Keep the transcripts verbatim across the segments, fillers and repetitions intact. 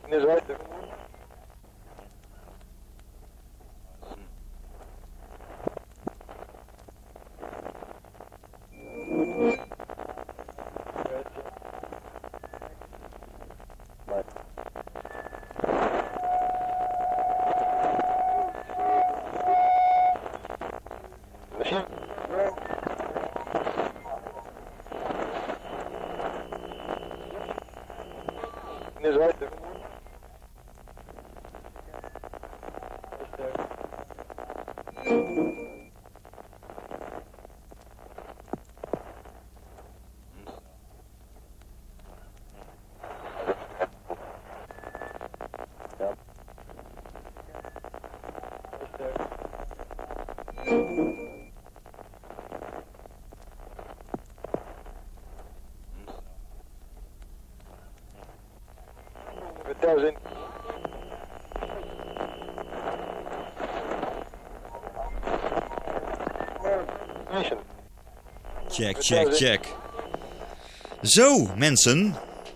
Check, check, check. Zo, mensen.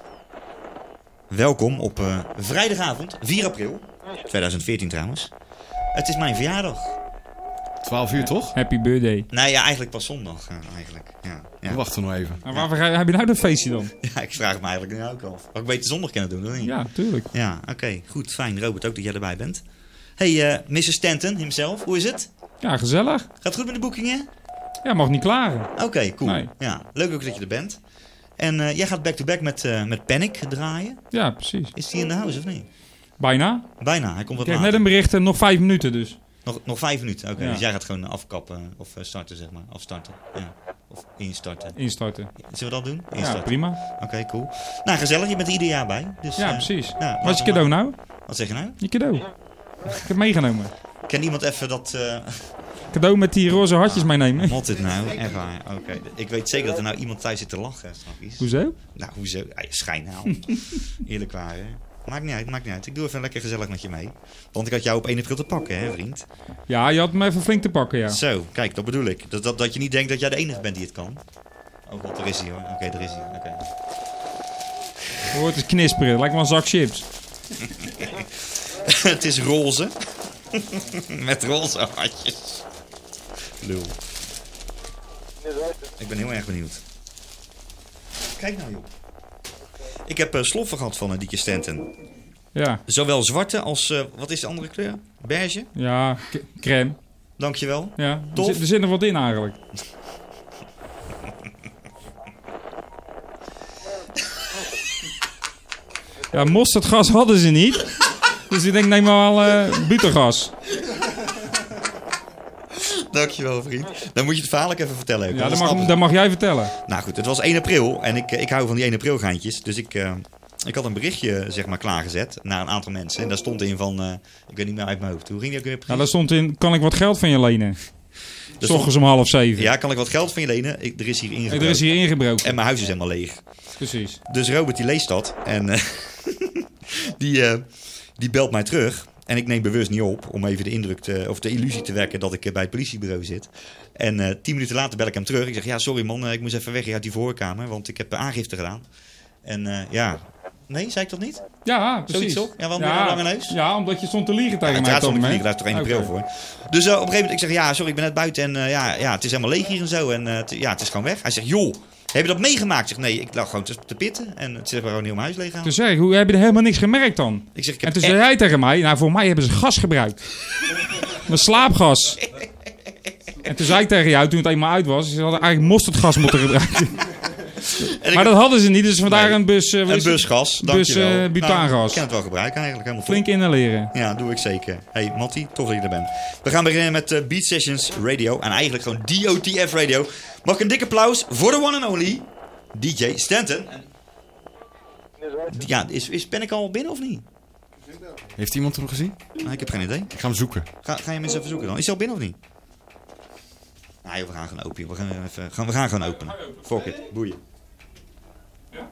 Welkom op uh, vrijdagavond, vier april, tweeduizend veertien trouwens. Het is mijn verjaardag. twaalf uur, toch? Happy birthday. Nee, ja, eigenlijk pas zondag. Uh, eigenlijk. Ja, ja. We wachten nog even. Maar waarvoor heb je nou dat feestje dan? Ja, ik vraag me eigenlijk nu ook af. Wat ik beter zondag kunnen doen, of niet? Ja, tuurlijk. Ja, oké. Okay, goed, fijn. Robert, ook dat jij erbij bent. Hey, uh, missus Stanton, himself. Hoe is het? Ja, gezellig. Gaat het goed met de boekingen? Ja, mag niet klagen. Oké, okay, cool. Nee. Ja, leuk ook dat je er bent. En uh, jij gaat back-to-back met, uh, met Panic draaien. Ja, precies. Is die in de house of niet? Bijna. Bijna, hij komt wat Ik kreeg later. net een bericht, uh, nog vijf minuten dus. Nog, nog vijf minuten, oké. Okay. Ja. Dus jij gaat gewoon afkappen of uh, starten, zeg maar. Afstarten. Ja. Of instarten. Instarten. Zullen we dat doen? Instarten. Ja, prima. Oké, okay, cool. Nou, gezellig. Je bent er ieder jaar bij. Dus, ja, uh, precies. Ja, wat is je cadeau nou? Wat zeg je nou? Je cadeau. Ik heb meegenomen. Kan iemand even dat... Uh... cadeau met die roze hartjes ah, meenemen? Wat dit nou? Echt waar. Oké. Okay. Ik weet zeker dat er nou iemand thuis zit te lachen straks. Hoezo? Nou, hoezo? Ay, schijn nou. Eerlijk waar, hè? Maakt niet uit, maakt niet uit. Ik doe even lekker gezellig met je mee. Want ik had jou op één april te pakken, hè, vriend? Ja, je had me even flink te pakken, ja. Zo, kijk, dat bedoel ik. Dat, dat, dat je niet denkt dat jij de enige bent die het kan. Oh god, daar is hij hoor. Oké, okay, daar is hij. Oké. Okay. Je hoort het knisperen. Lijkt wel een zak chips. Het is roze. Met roze hartjes. Lul. Ik ben heel erg benieuwd. Kijk nou, joh. Ik heb uh, sloffen gehad van uh, Dieke Stanton. Ja. Zowel zwarte als... Uh, wat is de andere kleur? Beige? Ja, k- crème. Dankjewel. Ja, Tof. Er, zit, er zit nog wat in eigenlijk. Ja, mosterdgas hadden ze niet. Dus ik denk, neem maar wel uh, butengas. Dankjewel, vriend. Dan moet je het verhaal ook even vertellen. Ook, ja, dat mag, dat mag jij vertellen. Nou goed, het was één april en ik, ik hou van die één april geintjes. Dus ik, uh, ik had een berichtje zeg maar klaargezet naar een aantal mensen. En daar stond in van, uh, ik weet niet meer uit mijn hoofd. Hoe ging die ook weer precies? Nou, daar stond in, kan ik wat geld van je lenen? S ochtends om half zeven. Ja, kan ik wat geld van je lenen? Ik, er is hier ingebroken. Er is hier ingebroken. En mijn huis is helemaal leeg. Precies. Dus Robert die leest dat en uh, die, uh, die belt mij terug. En ik neem bewust niet op om even de indruk te, of de illusie te wekken dat ik bij het politiebureau zit. En uh, tien minuten later bel ik hem terug. Ik zeg, ja sorry man, ik moest even weg uit die voorkamer, want ik heb aangifte gedaan. En uh, ja, nee, zei ik dat niet? Ja, precies. Zoiets toch? Ja, waarom ja, lange neus? Ja, omdat je stond te liegen tegen ja, mij. Ja, stond te liegen, daar is toch één april okay. voor. Dus uh, op een gegeven moment, ik zeg, ja sorry, ik ben net buiten en uh, ja, ja, het is helemaal leeg hier en zo. En uh, t- ja, het is gewoon weg. Hij zegt, joh, heb je dat meegemaakt? Ik zeg, nee, ik lag gewoon te, te pitten en het is gewoon heel mijn huis leeg aan. Toen zei ik, hoe heb je er helemaal niks gemerkt dan? Ik zeg, ik heb en toen zei hij tegen mij, nou voor mij hebben ze gas gebruikt. Een slaapgas. En toen zei ik tegen jou, toen het eenmaal uit was, ze hadden eigenlijk mosterdgas moeten gebruiken. Maar heb... dat hadden ze niet, dus vandaar nee. een bus... Uh, een busgas, bus uh, butaangas. Nou, ik kan het wel gebruiken eigenlijk. Helemaal flink inhaleren. Ja, doe ik zeker. Hey Mattie, tof dat je er bent. We gaan beginnen met uh, Beat Sessions Radio. En eigenlijk gewoon D O T F Radio. Mag ik een dik applaus voor de one and only D J Stanton. Ja, is, is Panic al binnen of niet? Heeft iemand hem gezien? Nou, ik heb geen idee. Ik ga hem zoeken. Ga, ga je mensen even zoeken dan? Is hij al binnen of niet? Nee, we gaan gewoon open. We gaan, even, gaan, we gaan gewoon openen. Fuck it. Boeien. Ja.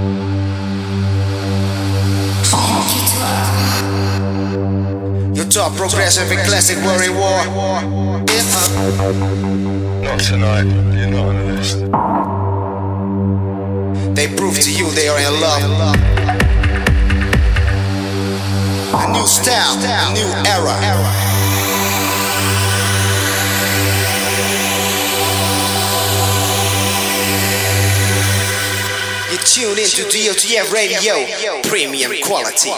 Top progressive and classic worry war. Not tonight, you're not on the list. They prove to you they are in love. A new style, a new era. You tune into D O T F Radio, premium quality.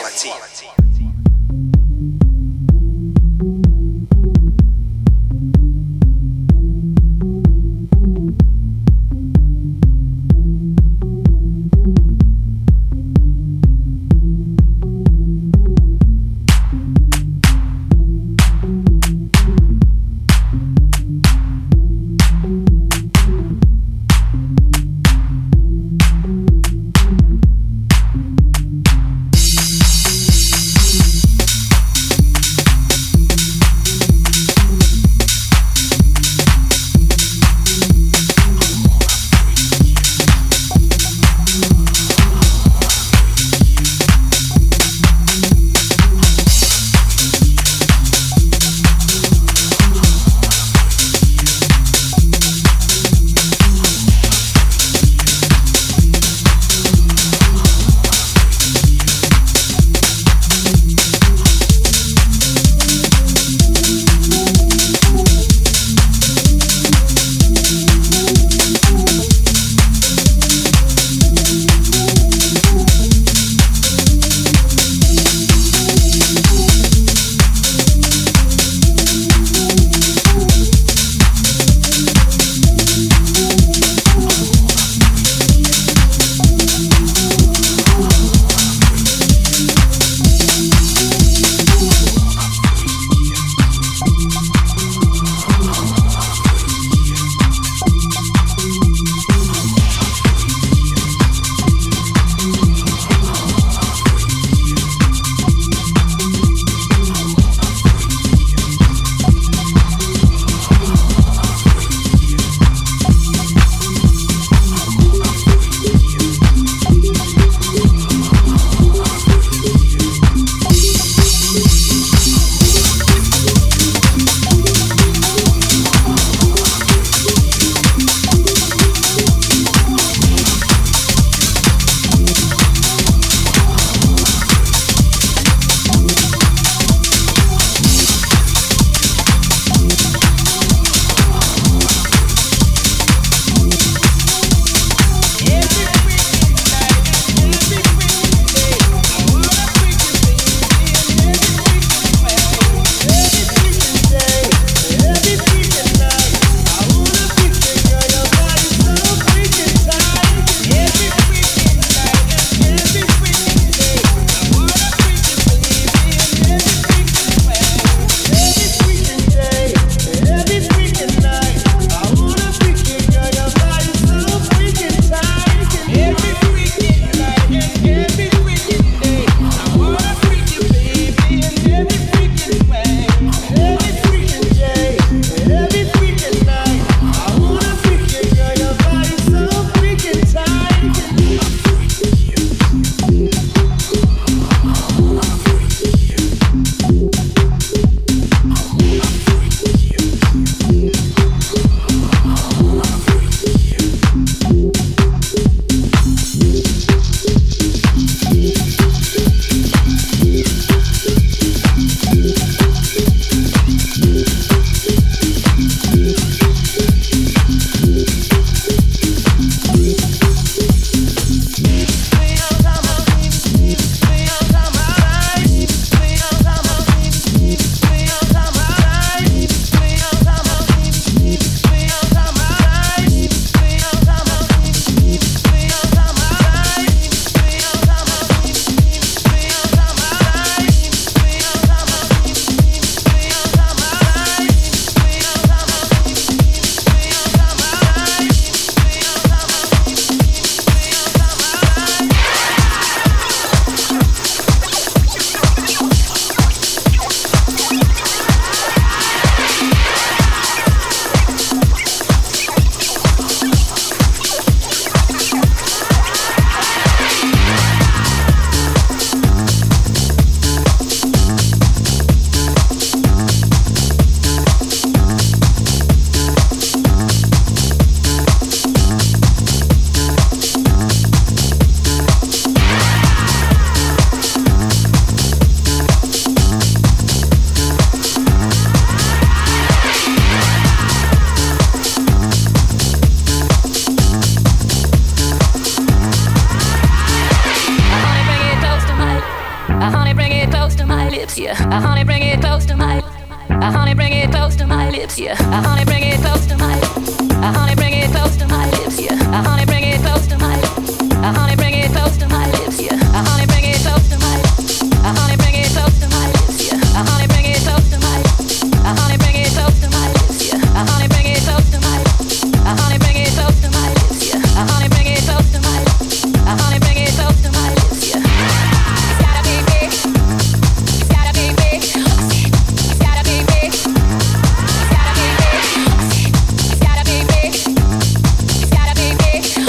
Uh, honey, bring it close to my lips, yeah. Uh, honey, bring it close to my lips. Uh, honey, bring it close to my lips, yeah. Uh, honey, bring it close to my lips. Uh, honey, bring it close to my lips, yeah. Uh, honey, bring it close to my lips. Uh, honey, bring it close to my lips, yeah. Uh, honey, bring it close to my lips. Uh, honey, bring it close to my lips, yeah. Uh, honey, bring it close to my lips. Uh, honey, bring it close to my lips, yeah. Uh, honey, bring it close to my lips. Uh, honey, bring it close to my lips, yeah. It's gotta be big. It's gotta be big. It's gotta be big. It's gotta be big. It's gotta be big. It's gotta be big.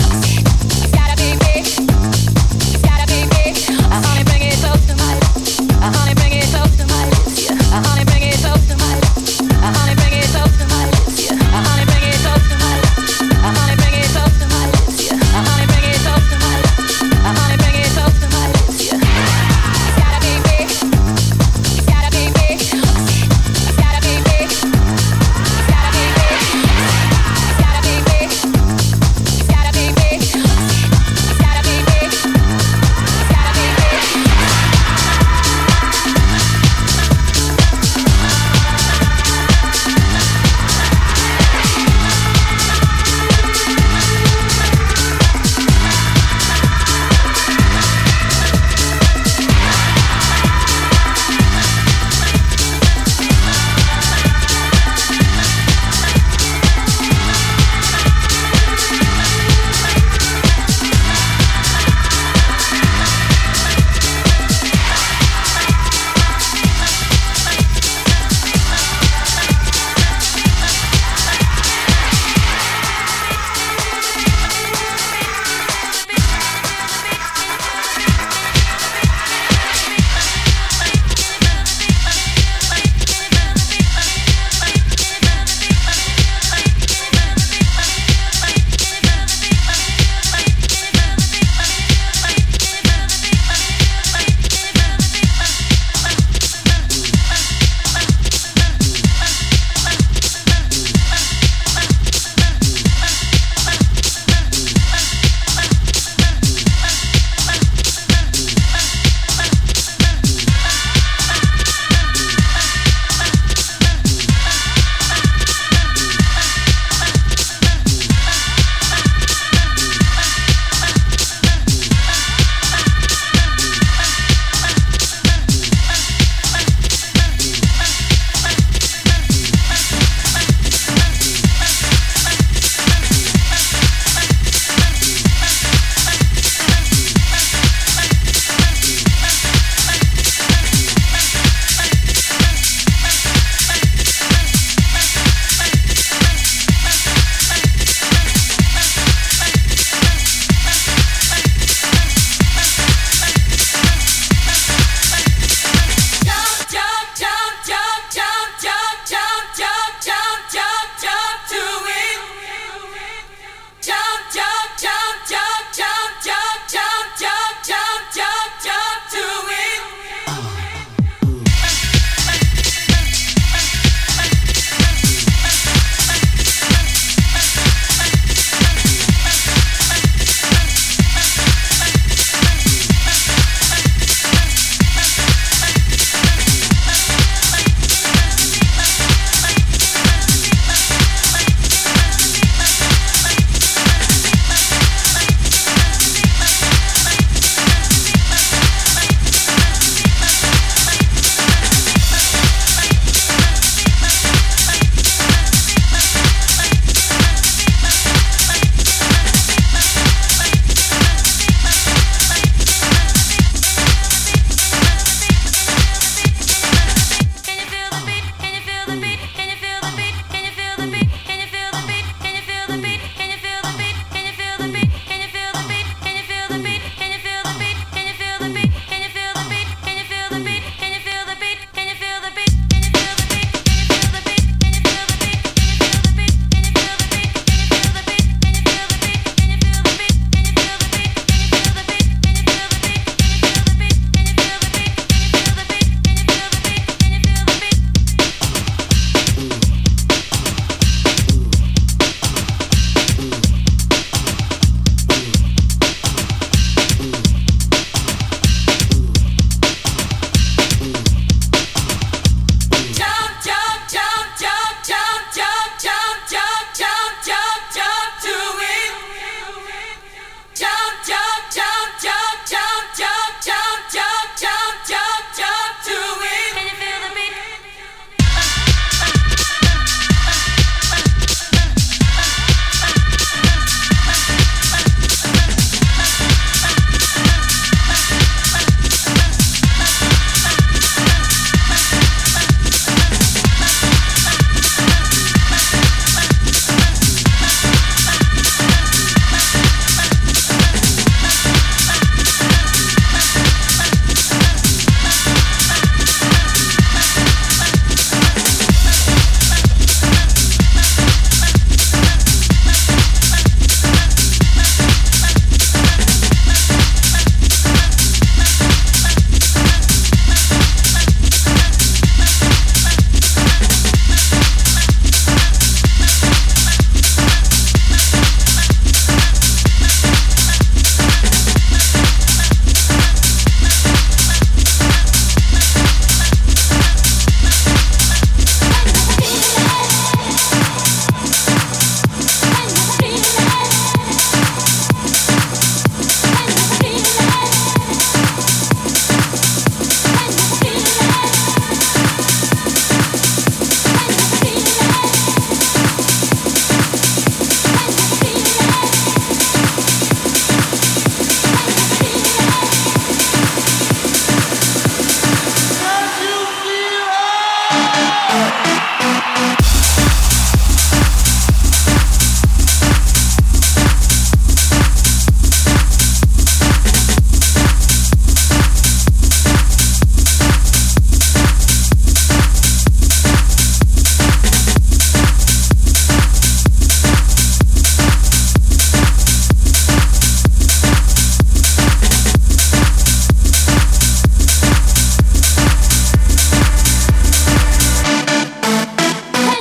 Hey,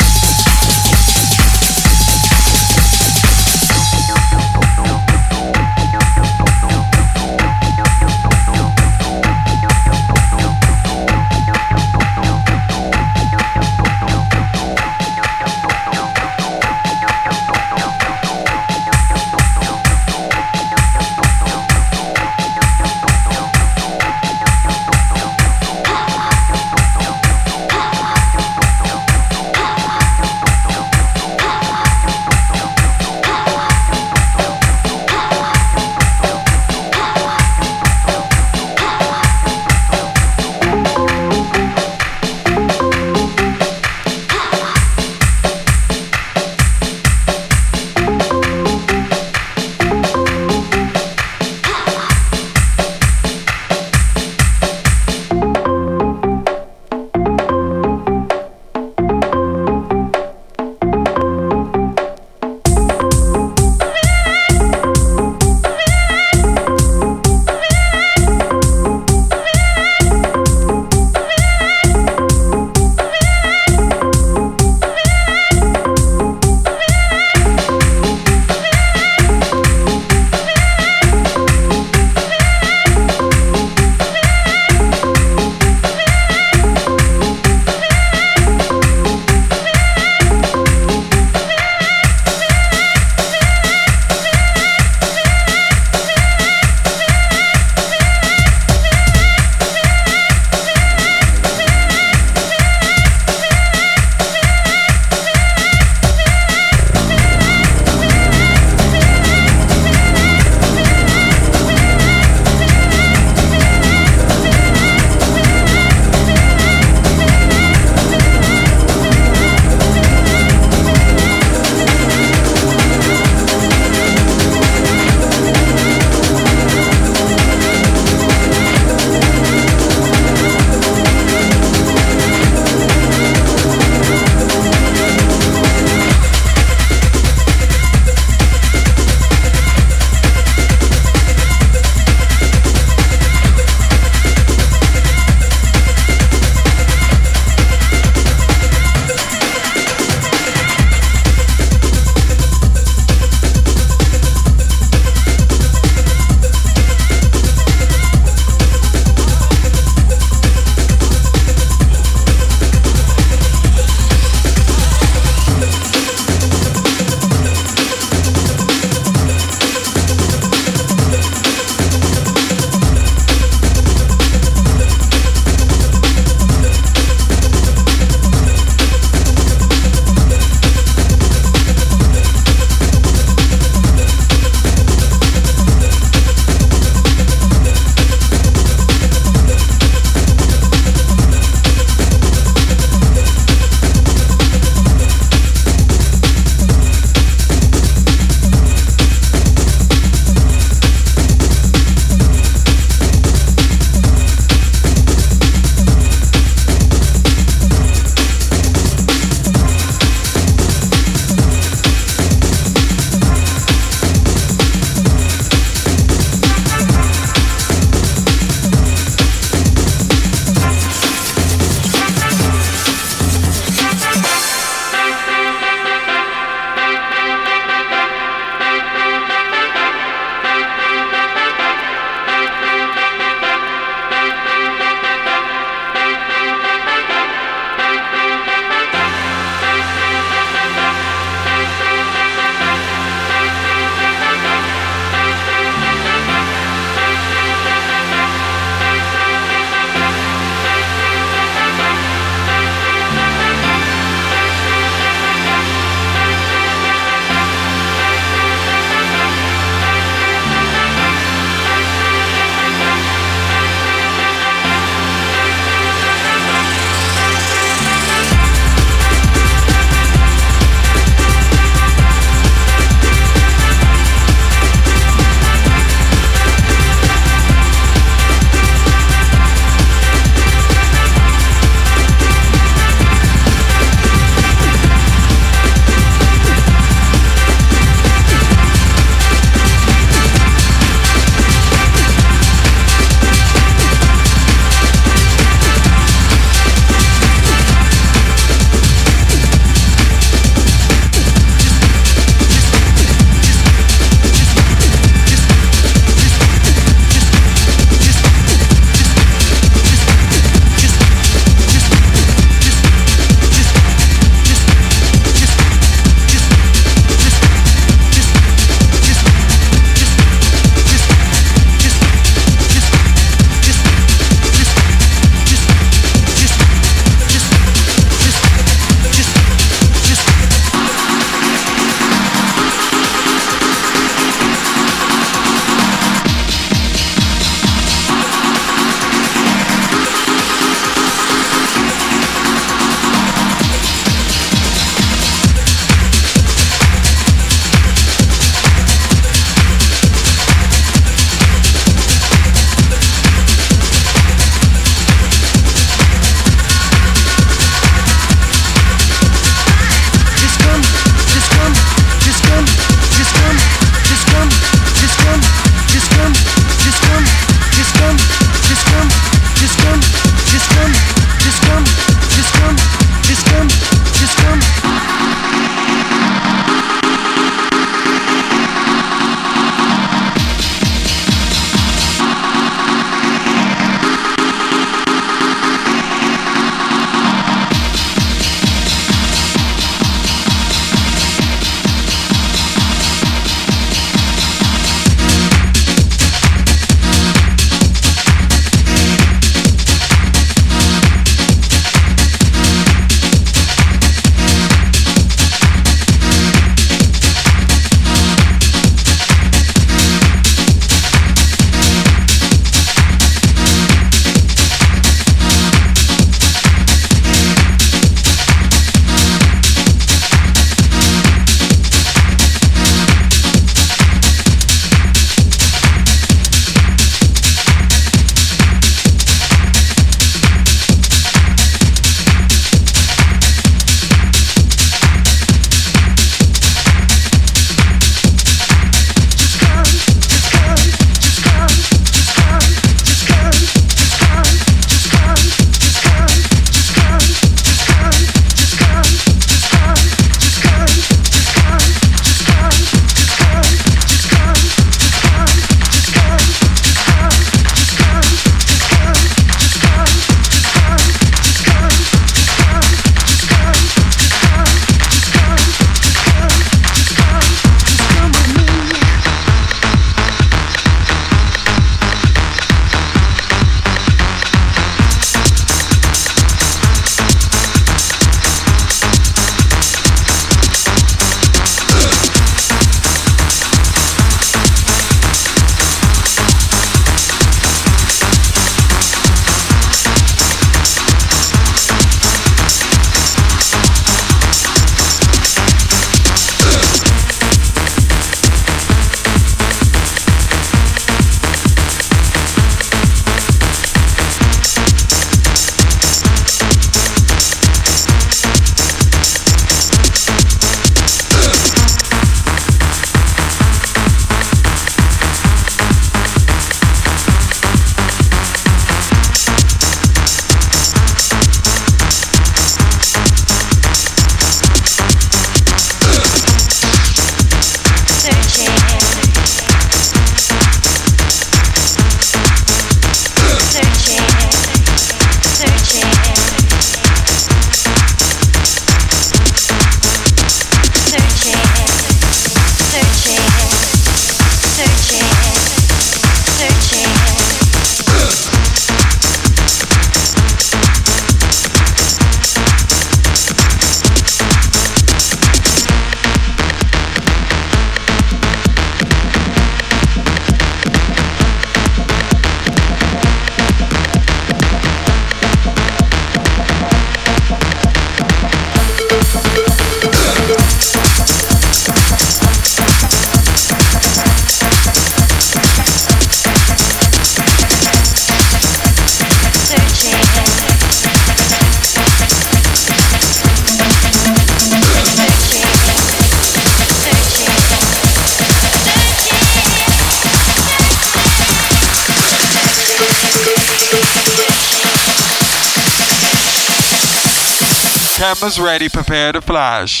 Cameras ready, prepare to flash.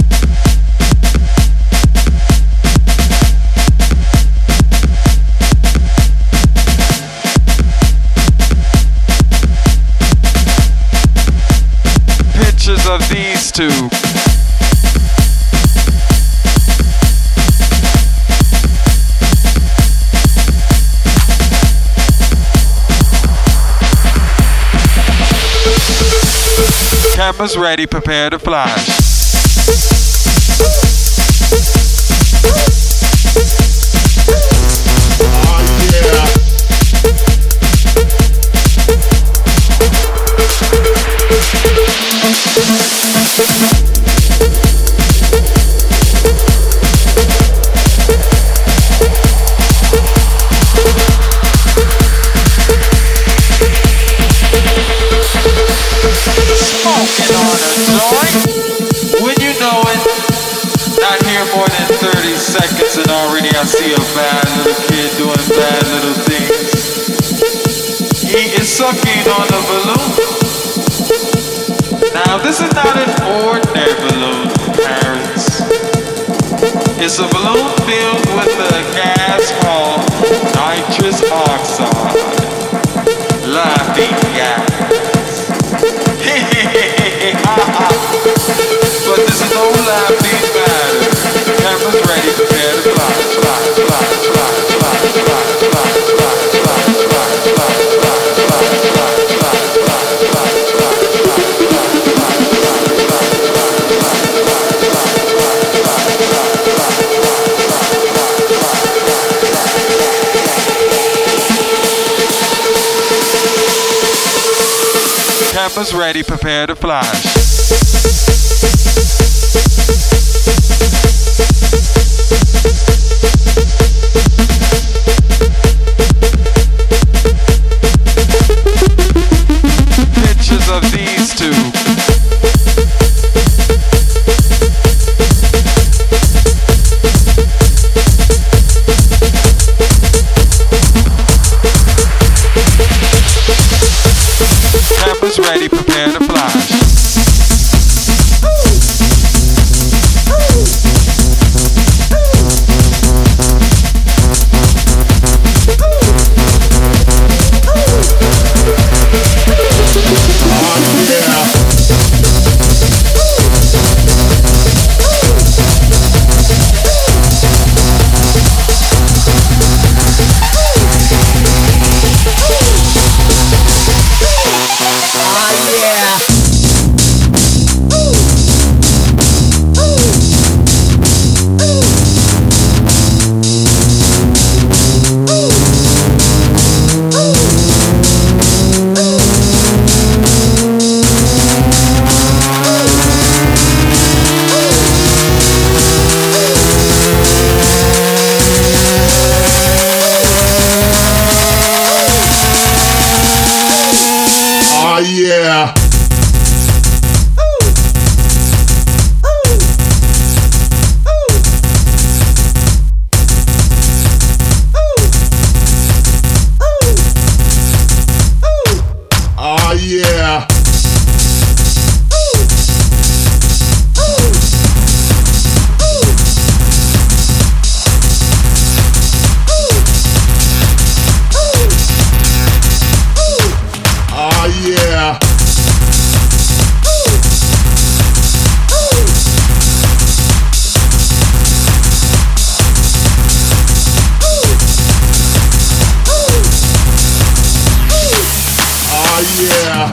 Pictures of these two. Cameras ready, prepare to flash. Oh yeah. Smoking on a joint, when you know it. Not here more than thirty seconds and already I see a bad little kid doing bad little things. He is sucking on a balloon. Now this is not an ordinary balloon, parents. It's a balloon filled with a gas called nitrous oxide. Laughing gas. But this is no laughing matter. Cameras ready, prepare to fly, fly, fly, fly, fly, fly, fly, fly, fly, fly, fly, fly, fly, Cameras ready, prepare to flash. Pictures of these two. Cameras ready, prepare to flash. Yeah. Oh yeah. Oh yeah. Oh yeah.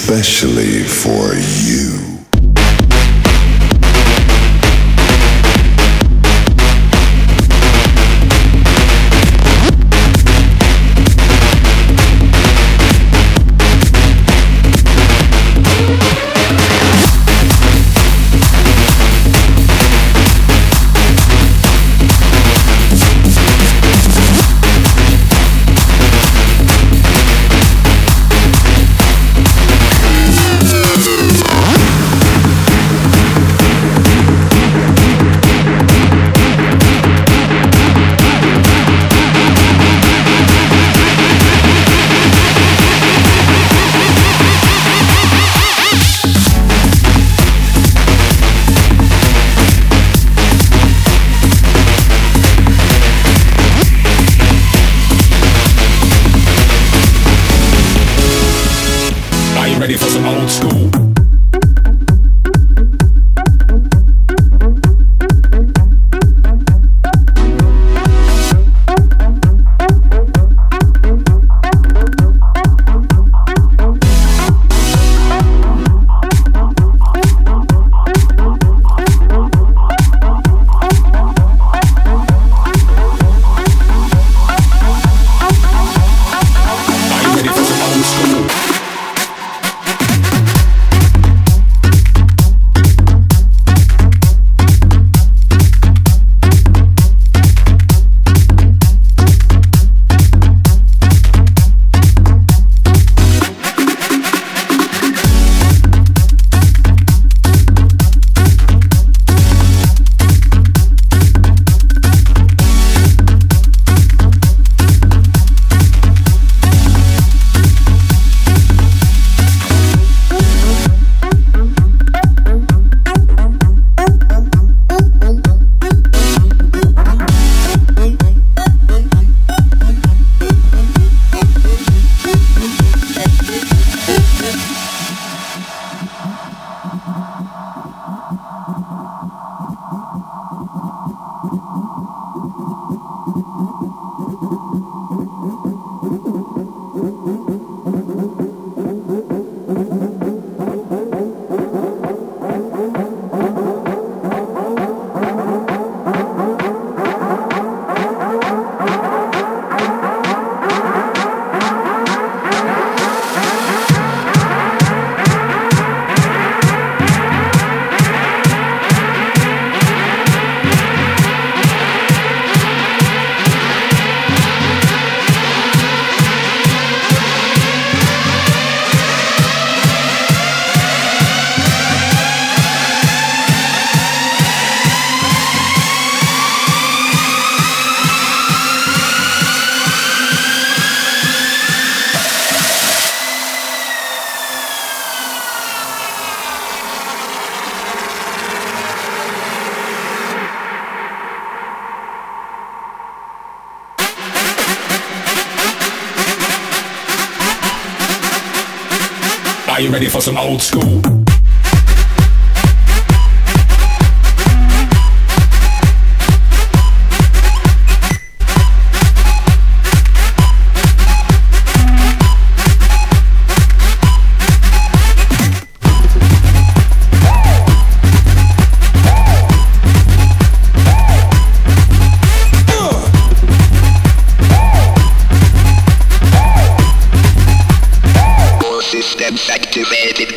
especially for you. Ready for some old school? Are you ready for some old school? Systems activated.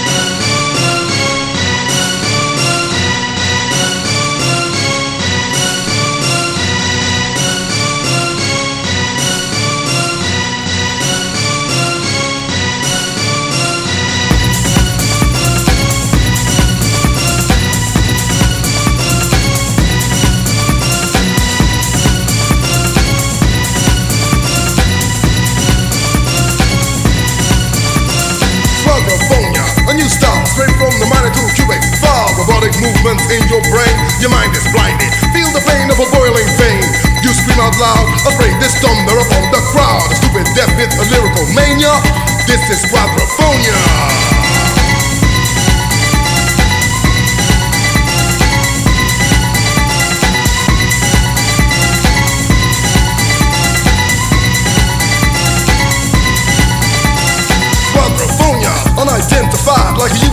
Movement in your brain, your mind is blinded. Feel the pain of a boiling vein. You scream out loud, afraid this thunder upon the crowd. A stupid death with a lyrical mania. This is Quadrophonia. Quadrophonia, an idea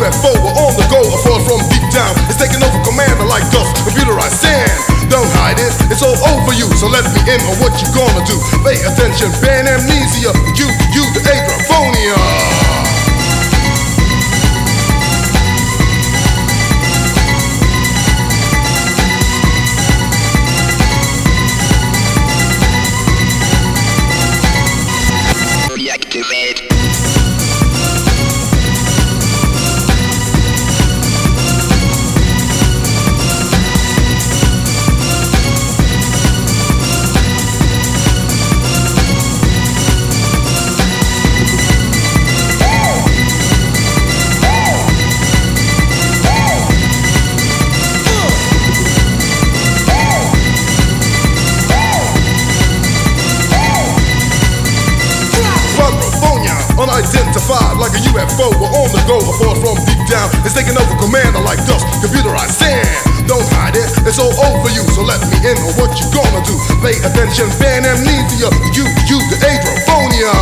U F O are on the go, a force from deep down. It's taking over command like dust, computerized sand. Don't hide it, it's all over you, so let me in on what you gonna do. Pay attention, ban amnesia, you, you, the Adrophonia. Unidentified like a U F O, we're on the go, a force from deep down. It's taking over command like dust, computerized sand. Don't hide it, it's all over you, so let me in on what you gonna do. Pay attention, ban amnesia, you, you, the Adrophonia.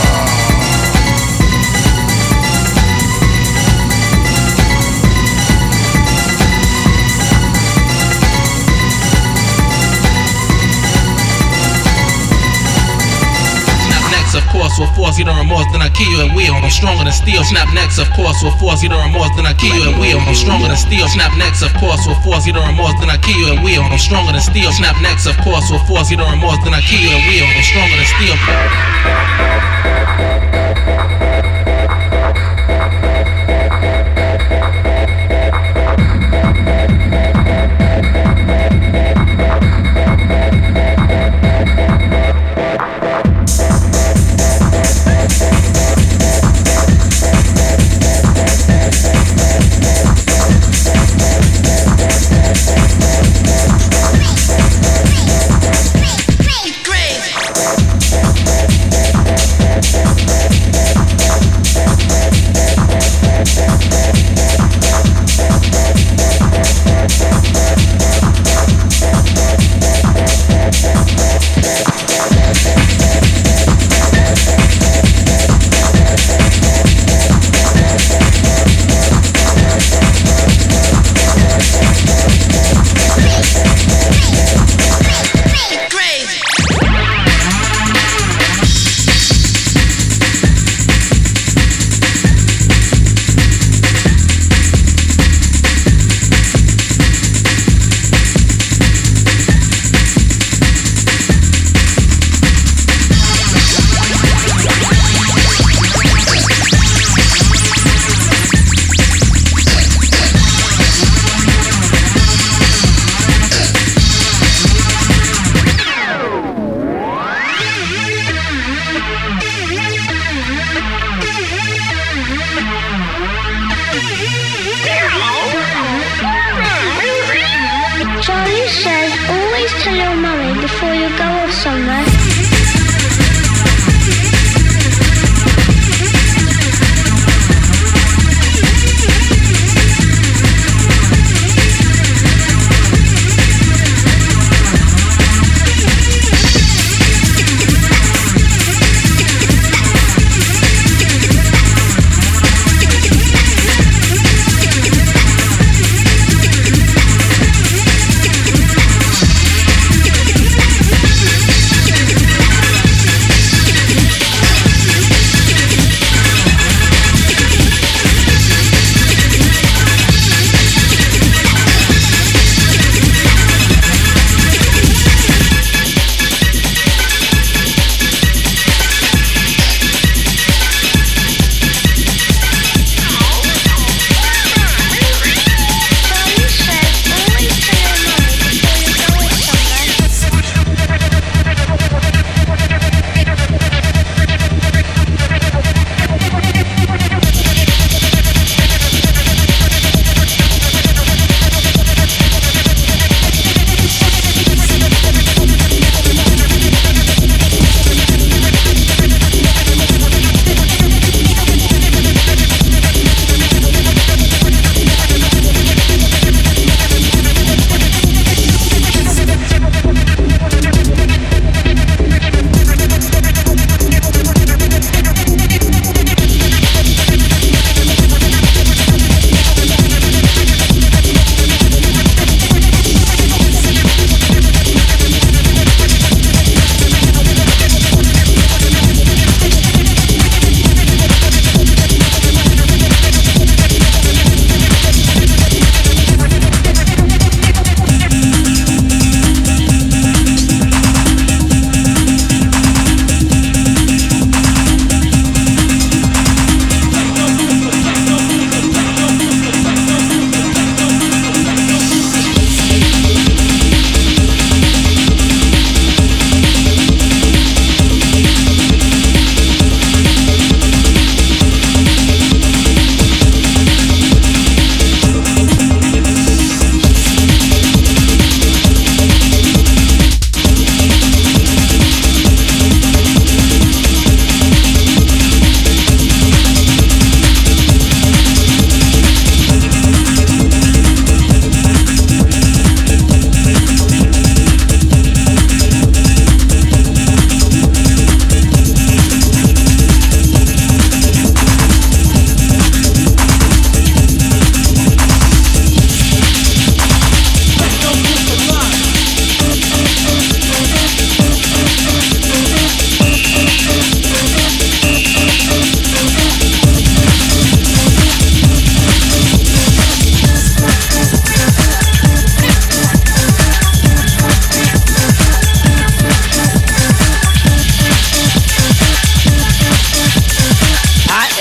Of course, will force you to remorse, then I kill you and wheel. I'm stronger than steel. Snap necks, of course, will force you to remorse, then I kill you and wheel. I'm stronger than steel. Snap necks, of course, will force you to remorse, then I kill you and wheel. I'm stronger than steel. Snap necks, of course, will force you to remorse, then I kill you and wheel. I'm stronger than steel. Charlie says always tell your mummy before you go off somewhere. Thank you.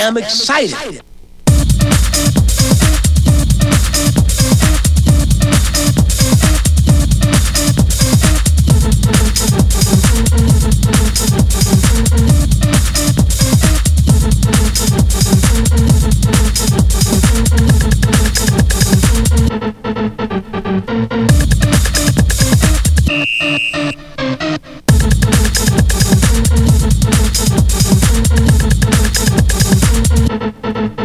am excited. Thank you.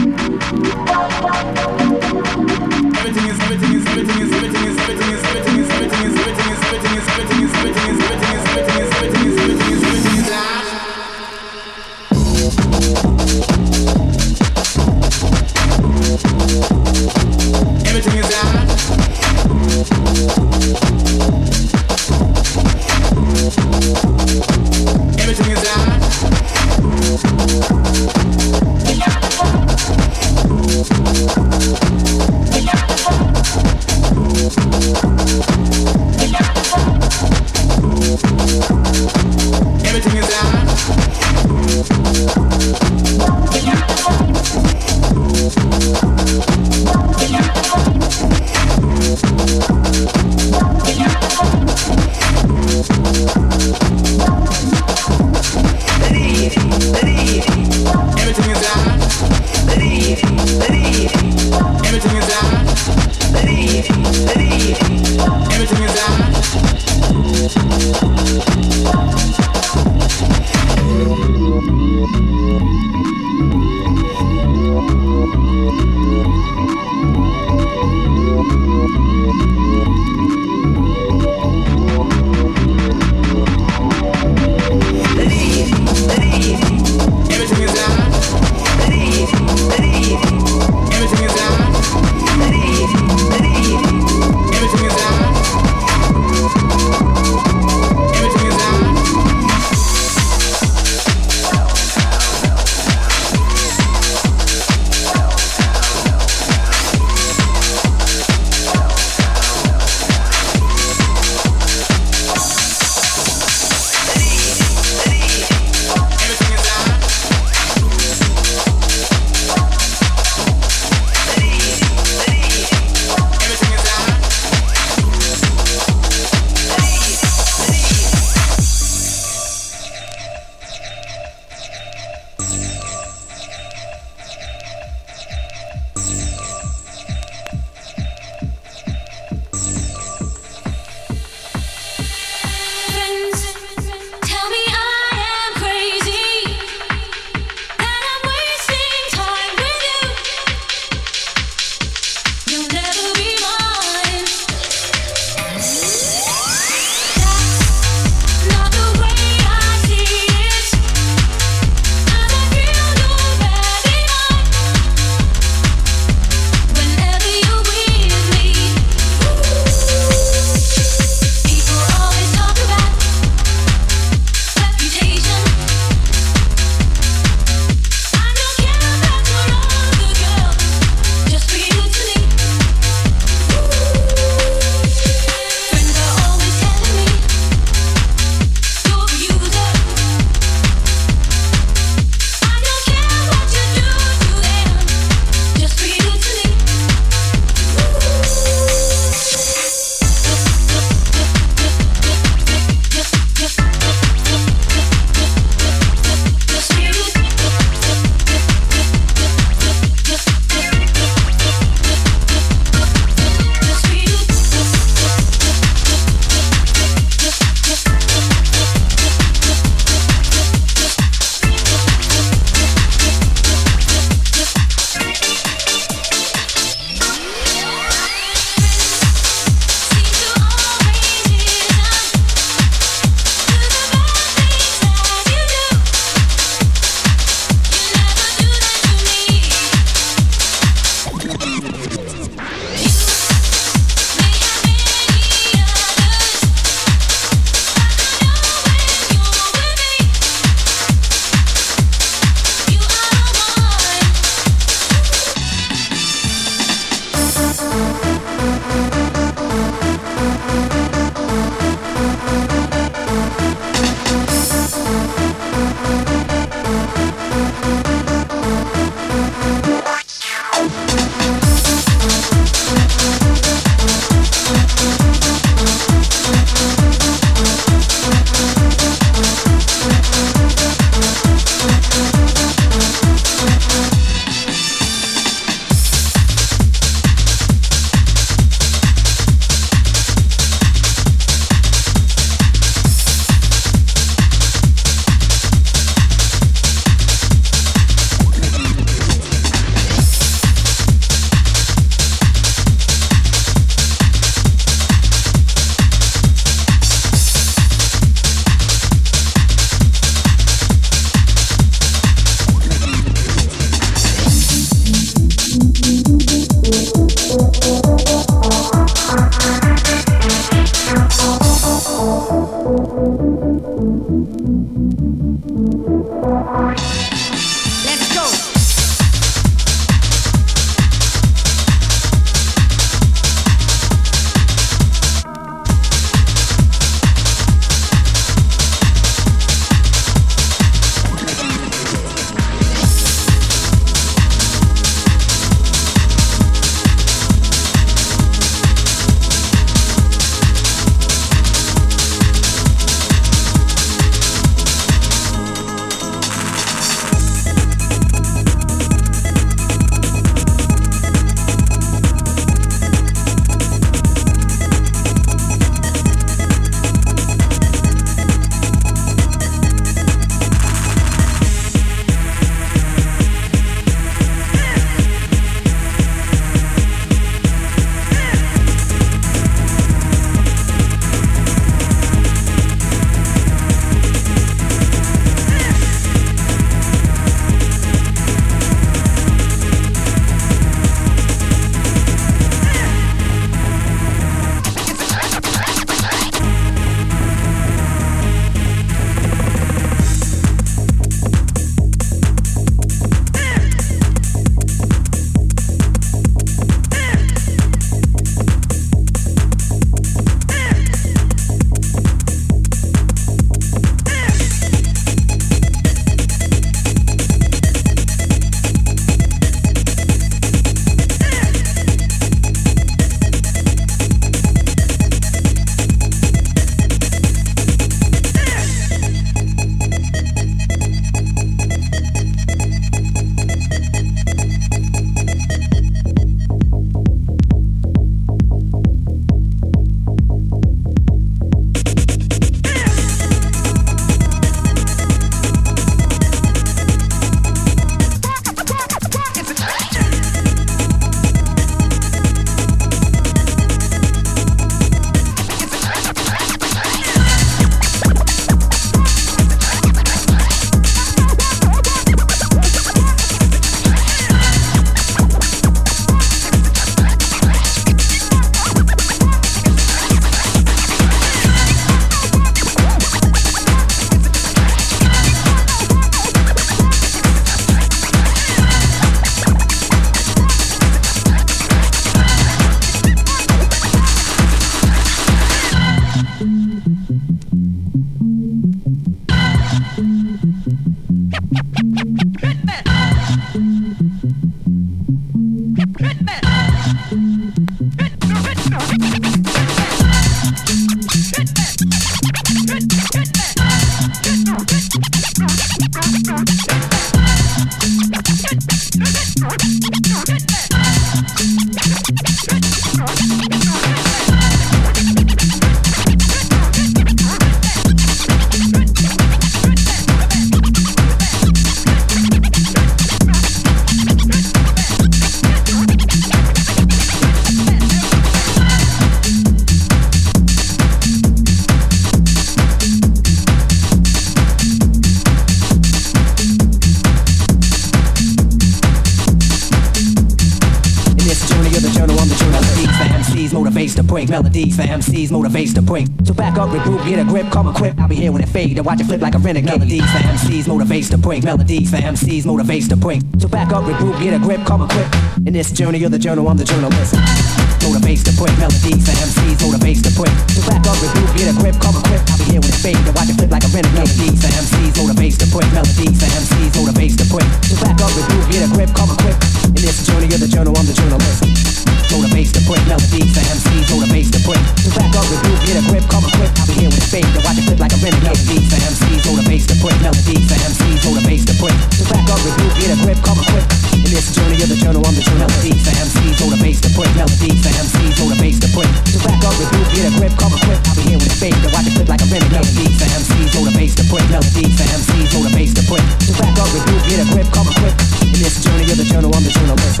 motivates to bring melodies for M Cs, motivates to bring. So back up, regroup, get a grip, come equipped. I'll be here when it fade to watch it flip like a renegade. Melodies for M Cs, motivates to bring. Melodies for M Cs, motivates to bring. So back up, regroup, get a grip, come equipped. In this journey of the journal, I'm the journalist. Motivates to bring. Melodies for M Cs, motivates to bring. So back up, regroup, get a grip, come equipped. I'll be here when it fade to watch it flip like a renegade. Melodies for M Cs, motivates to bring. Melodies for M Cs, motivates to bring. So back up, regroup, get a grip, come equipped. In this journey of the journal, I'm the journalist. Motivates to bring. Melodies for M Cs, motivates to bring. So back up, regroup, get a grip, come equipped. I'll be here when it fade to watch it flip like a renegade. Melodies for M Cs, motivates to bring. Melodies for M Cs, motivates to bring. So back up, regroup, get a grip, come equipped. In this journey of the journal, I'm the journal. Melodies for M Cs, motivates to bring. Melodies for M Cs, motivates to bring. So back up, regroup, get a grip, come equipped. I'll be here when it fade to watch it flip like a renegade. Melodies for M Cs, motivates to bring. Melodies for M Cs, motivates to bring. So back up, regroup, get a grip, come equipped. In this journey of the journal, I'm the journalist.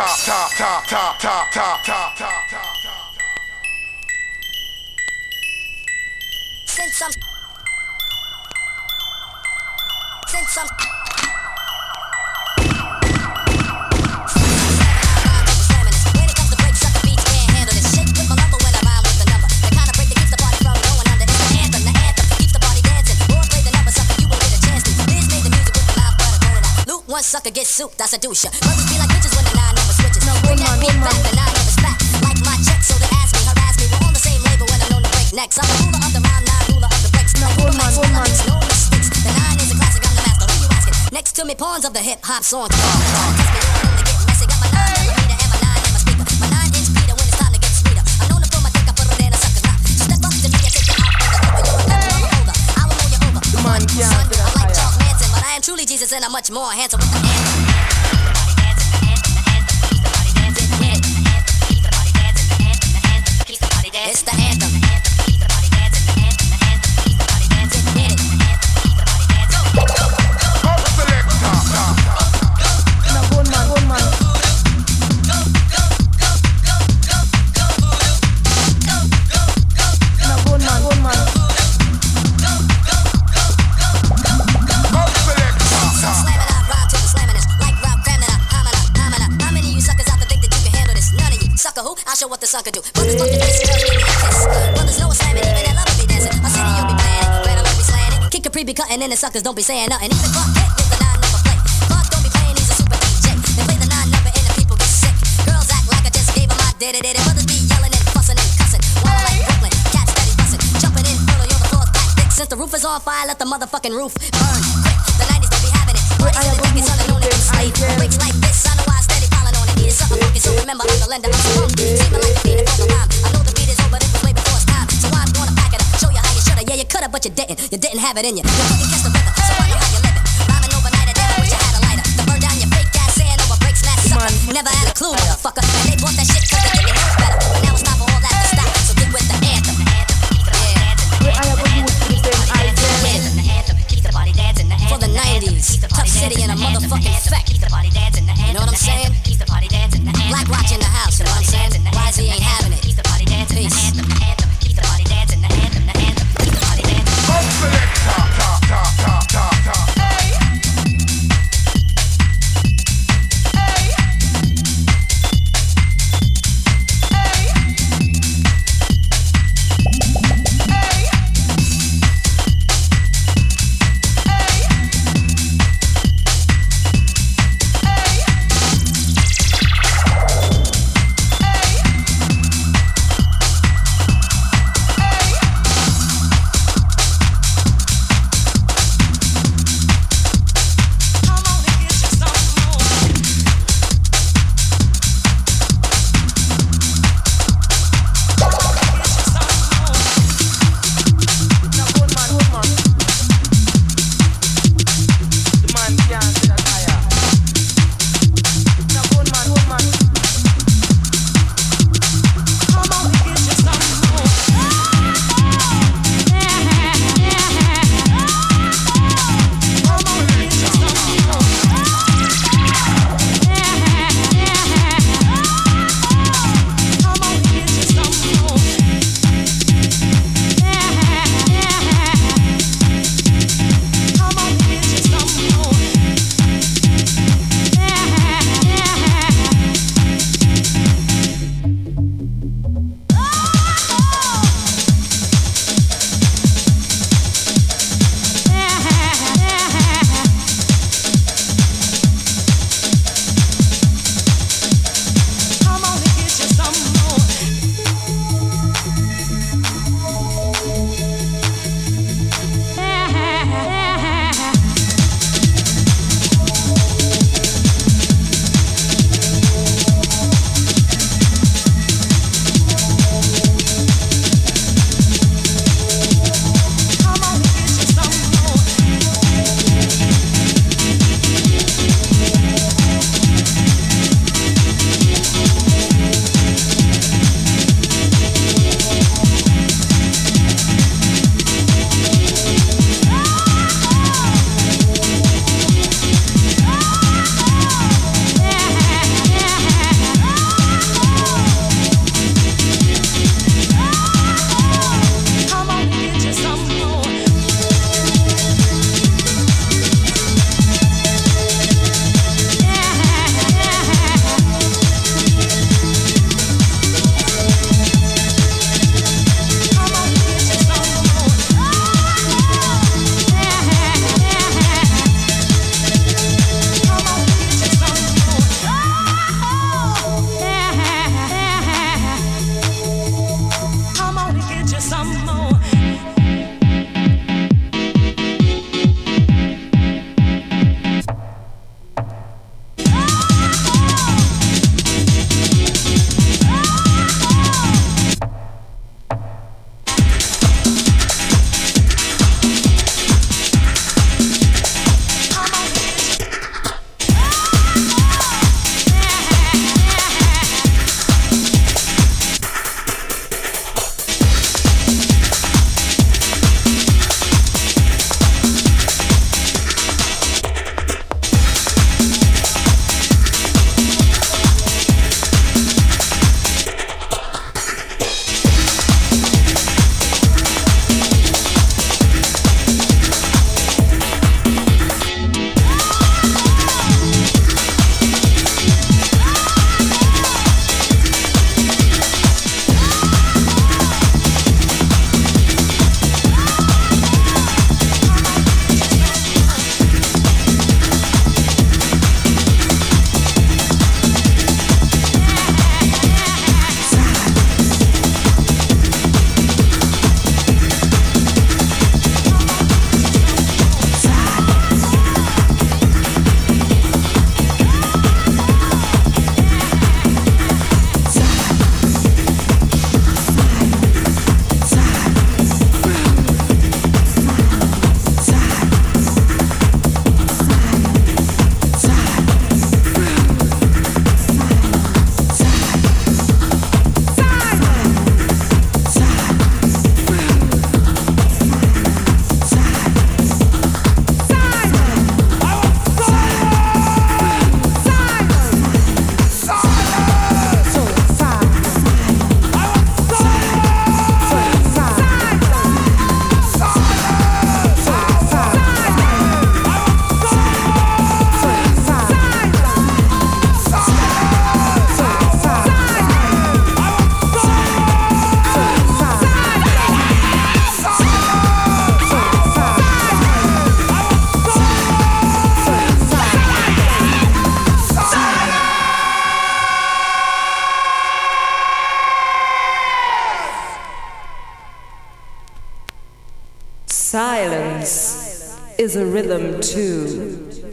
top, top, top, top, top, top, top, top, top. Since I'm Since I'm when it comes to break, sucker beats can't handle this shit. With my number when I rhyme with the number. The kind of break that keeps the party from going under. It's the anthem, the anthem keeps the party dancing. Or play the number, sucker, you won't get a chance to. Biz made the music with the mouth, but I turn it out. Loot one sucker, get soup, that's a douche. Brothers be like bitches when the nine number switches. No, bring that beat back, the nine number's back. Like my check, so they ask me, harass me. We're on the same label when I'm known to break necks. I'm the ruler of the rhyme, not ruler of the breaks. No, good man, good man. No mistakes. The nine is a classic, I'm the master. Who you asking? Next to me, pawns of the hip hop song. Test me, you only get messy. Got my nine millimeter and my nine in my speaker. My nine inch beater when it's time to get sweeter. I'm known to put my dick, I put it in a sucker's mouth. So step up to me and take it out on the cover. You're a pepper, I'm a holder. I will mow you over. Come on, son, I like Charles Manson, but I am truly Jesus and I'm much more handsome with the anthem. It's the anthem. I'll show what the sucker do. Brothers bump your face, girls give me a kiss. Brothers know it's slamming, even that lover be dancing. I city you'll be playing it, Red Alert be slaying it. Kid Capri be cutting in the suckers, don't be saying nothing. Even Clark Kent with the nine number play. Clark don't be playing, he's a super D J. They play the nine number and the people get sick. Girls act like I just gave them my did it, did it. Brothers be yelling and fussing and cussing. While I like Brooklyn, cats steady busting. Jumping in early on the floor's back thick. Since the roof is on fire, let the motherfucking roof burn quick. The nineties don't be having it. Parties in the deck is unknown to slave. Breaks like this, I know I steady piling on it. Need a sucker funky, so remember I'm the lender. I'm strong. Seeming like the beat and the rhyme. I know the beat is over, this was way before it's time. So I'm gonna pack it up, show you how you shoulda. Yeah, you coulda, but you didn't. You didn't have it in you. You couldn't catch the rhythm, so I know how you living. Rhyming overnight, and then I wish you had a lighter to burn down your fake ass sand over breaks, smash sucker. Never had a clue, motherfucker. And they bought that shit cause they think it knows better. But now it's time for all that to stop. So get with the anthem. For the nineties, Tough City in a motherfucking effect. You know what I'm saying? Black Watch in the house, you know what I'm saying? Y Z ain't having it. Peace. Silence is a rhythm too.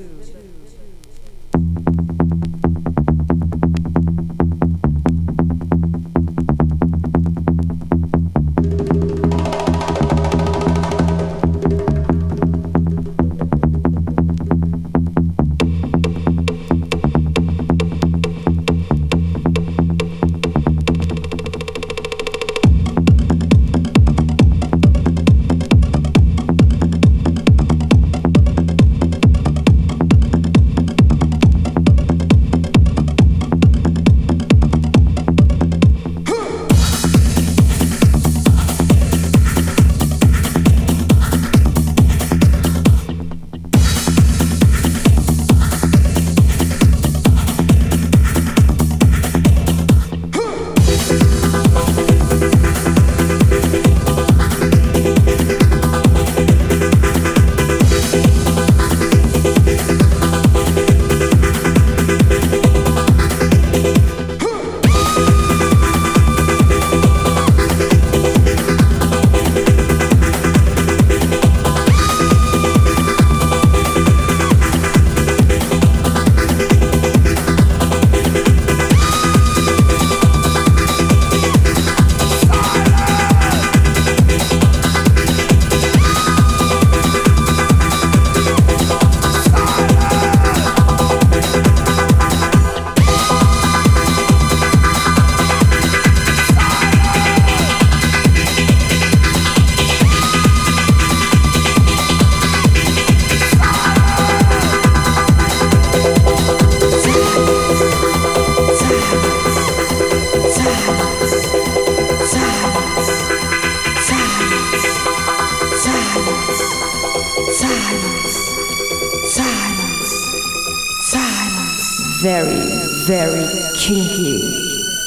Very, very kinky.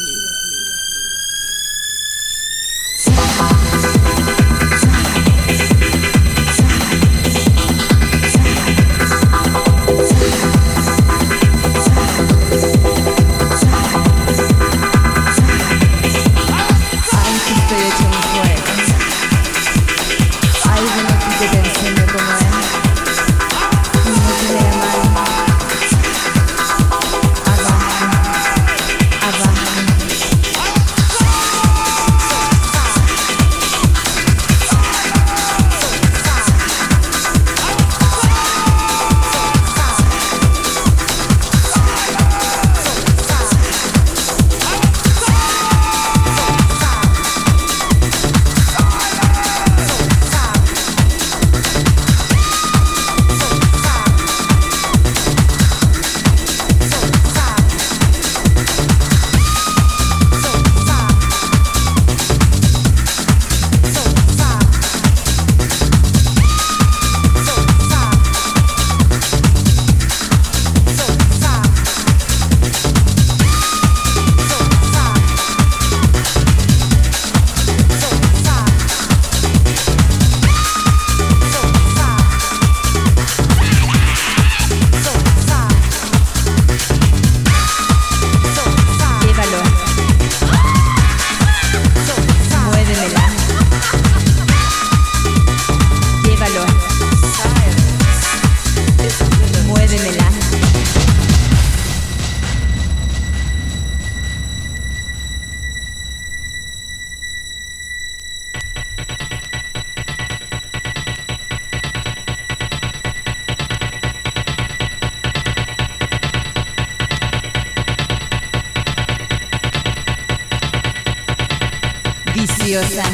viciosa,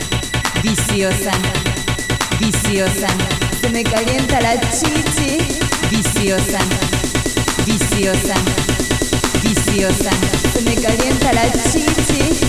viciosa, viciosa. Se me calienta la chichi. Viciosa, viciosa, viciosa. Se me calienta la chichi.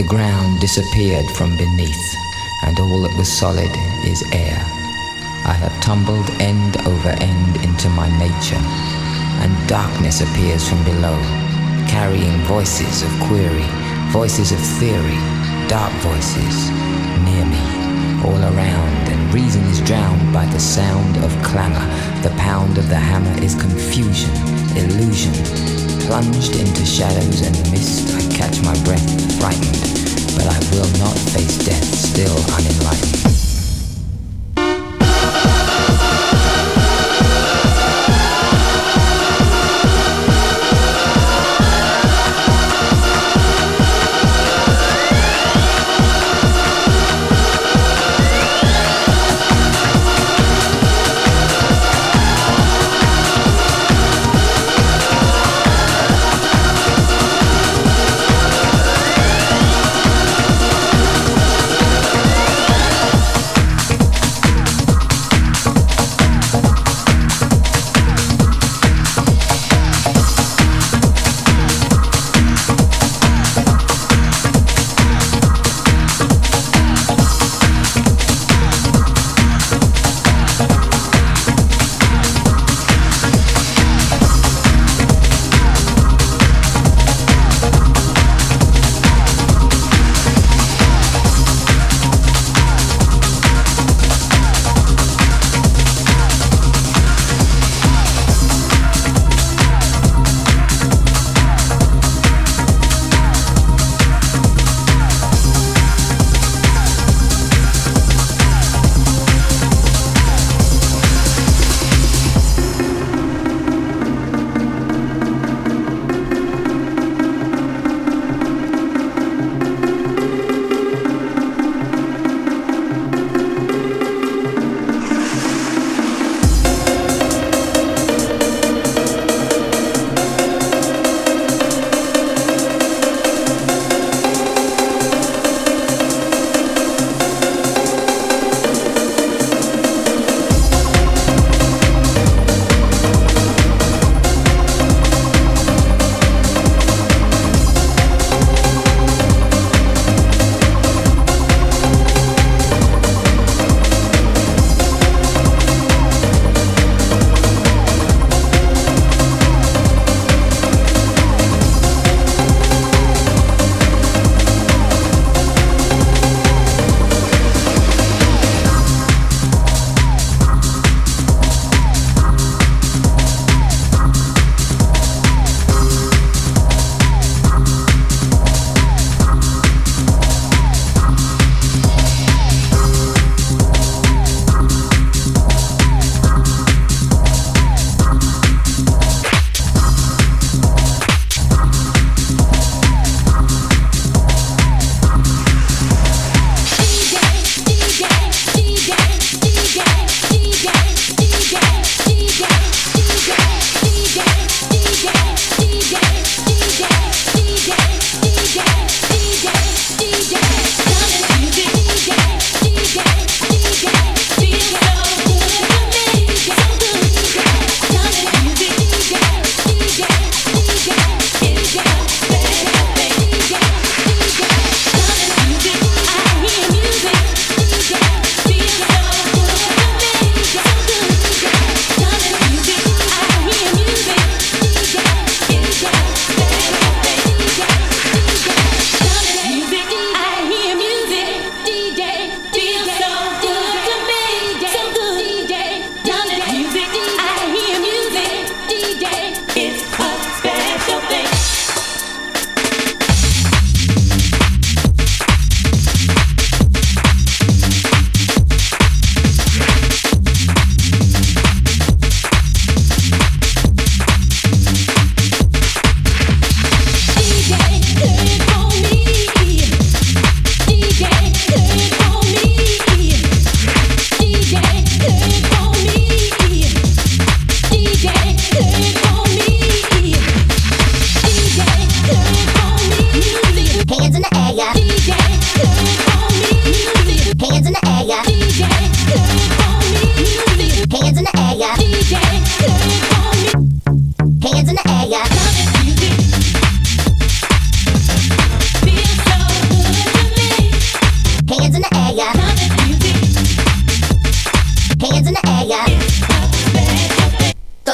the ground disappeared from beneath, and all that was solid is air. I have tumbled end over end into my nature, and darkness appears from below, carrying voices of query, voices of theory, dark voices, near me, all around, and reason is drowned by the sound of clamor. The pound of the hammer is confusion, illusion. Plunged into shadows and mist, I catch my breath, frightened, but I will not face death, still unenlightened.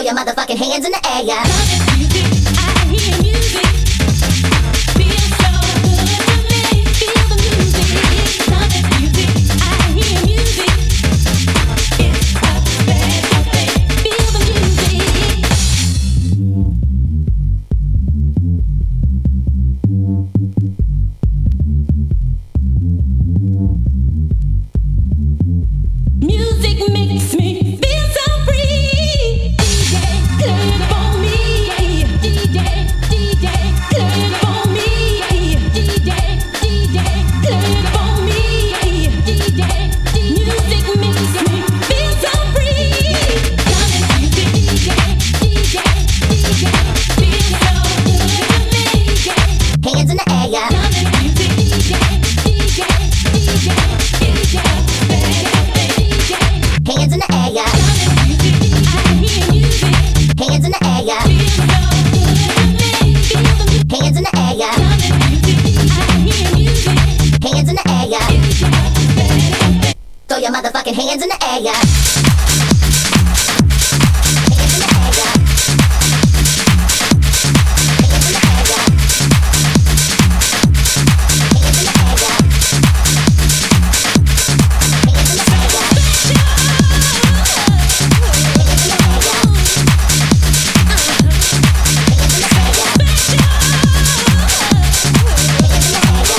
your motherfucking hands in the air. I hear music. Feels so good to me. Feel the music. Love it, music. I hear music. It's a special thing. Feel the music. Music makes me feel so free. D J, play it for me. D J, D J, play it for me. D J, D J, play it for me. D J, music makes me feel so free. Love it, music. D J, D J, D J, feels so good to me. Hands in the air. Love it, music. D J, D J, D J, it's your special thing. Hands in the air. I hear music. Hands in the air. Feels so good to me. Feel the music. Hands in the air. Love it, music. I hear music. Hands in the air. It's your special thing. Throw your motherfucking hands in the air.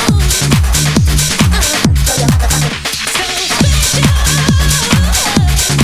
So special.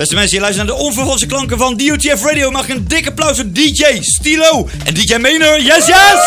Beste mensen, je luistert naar de onvervalste klanken van D O T F Radio. Mag ik een dikke applaus voor D J Stilo en D J Maynor. Yes, yes!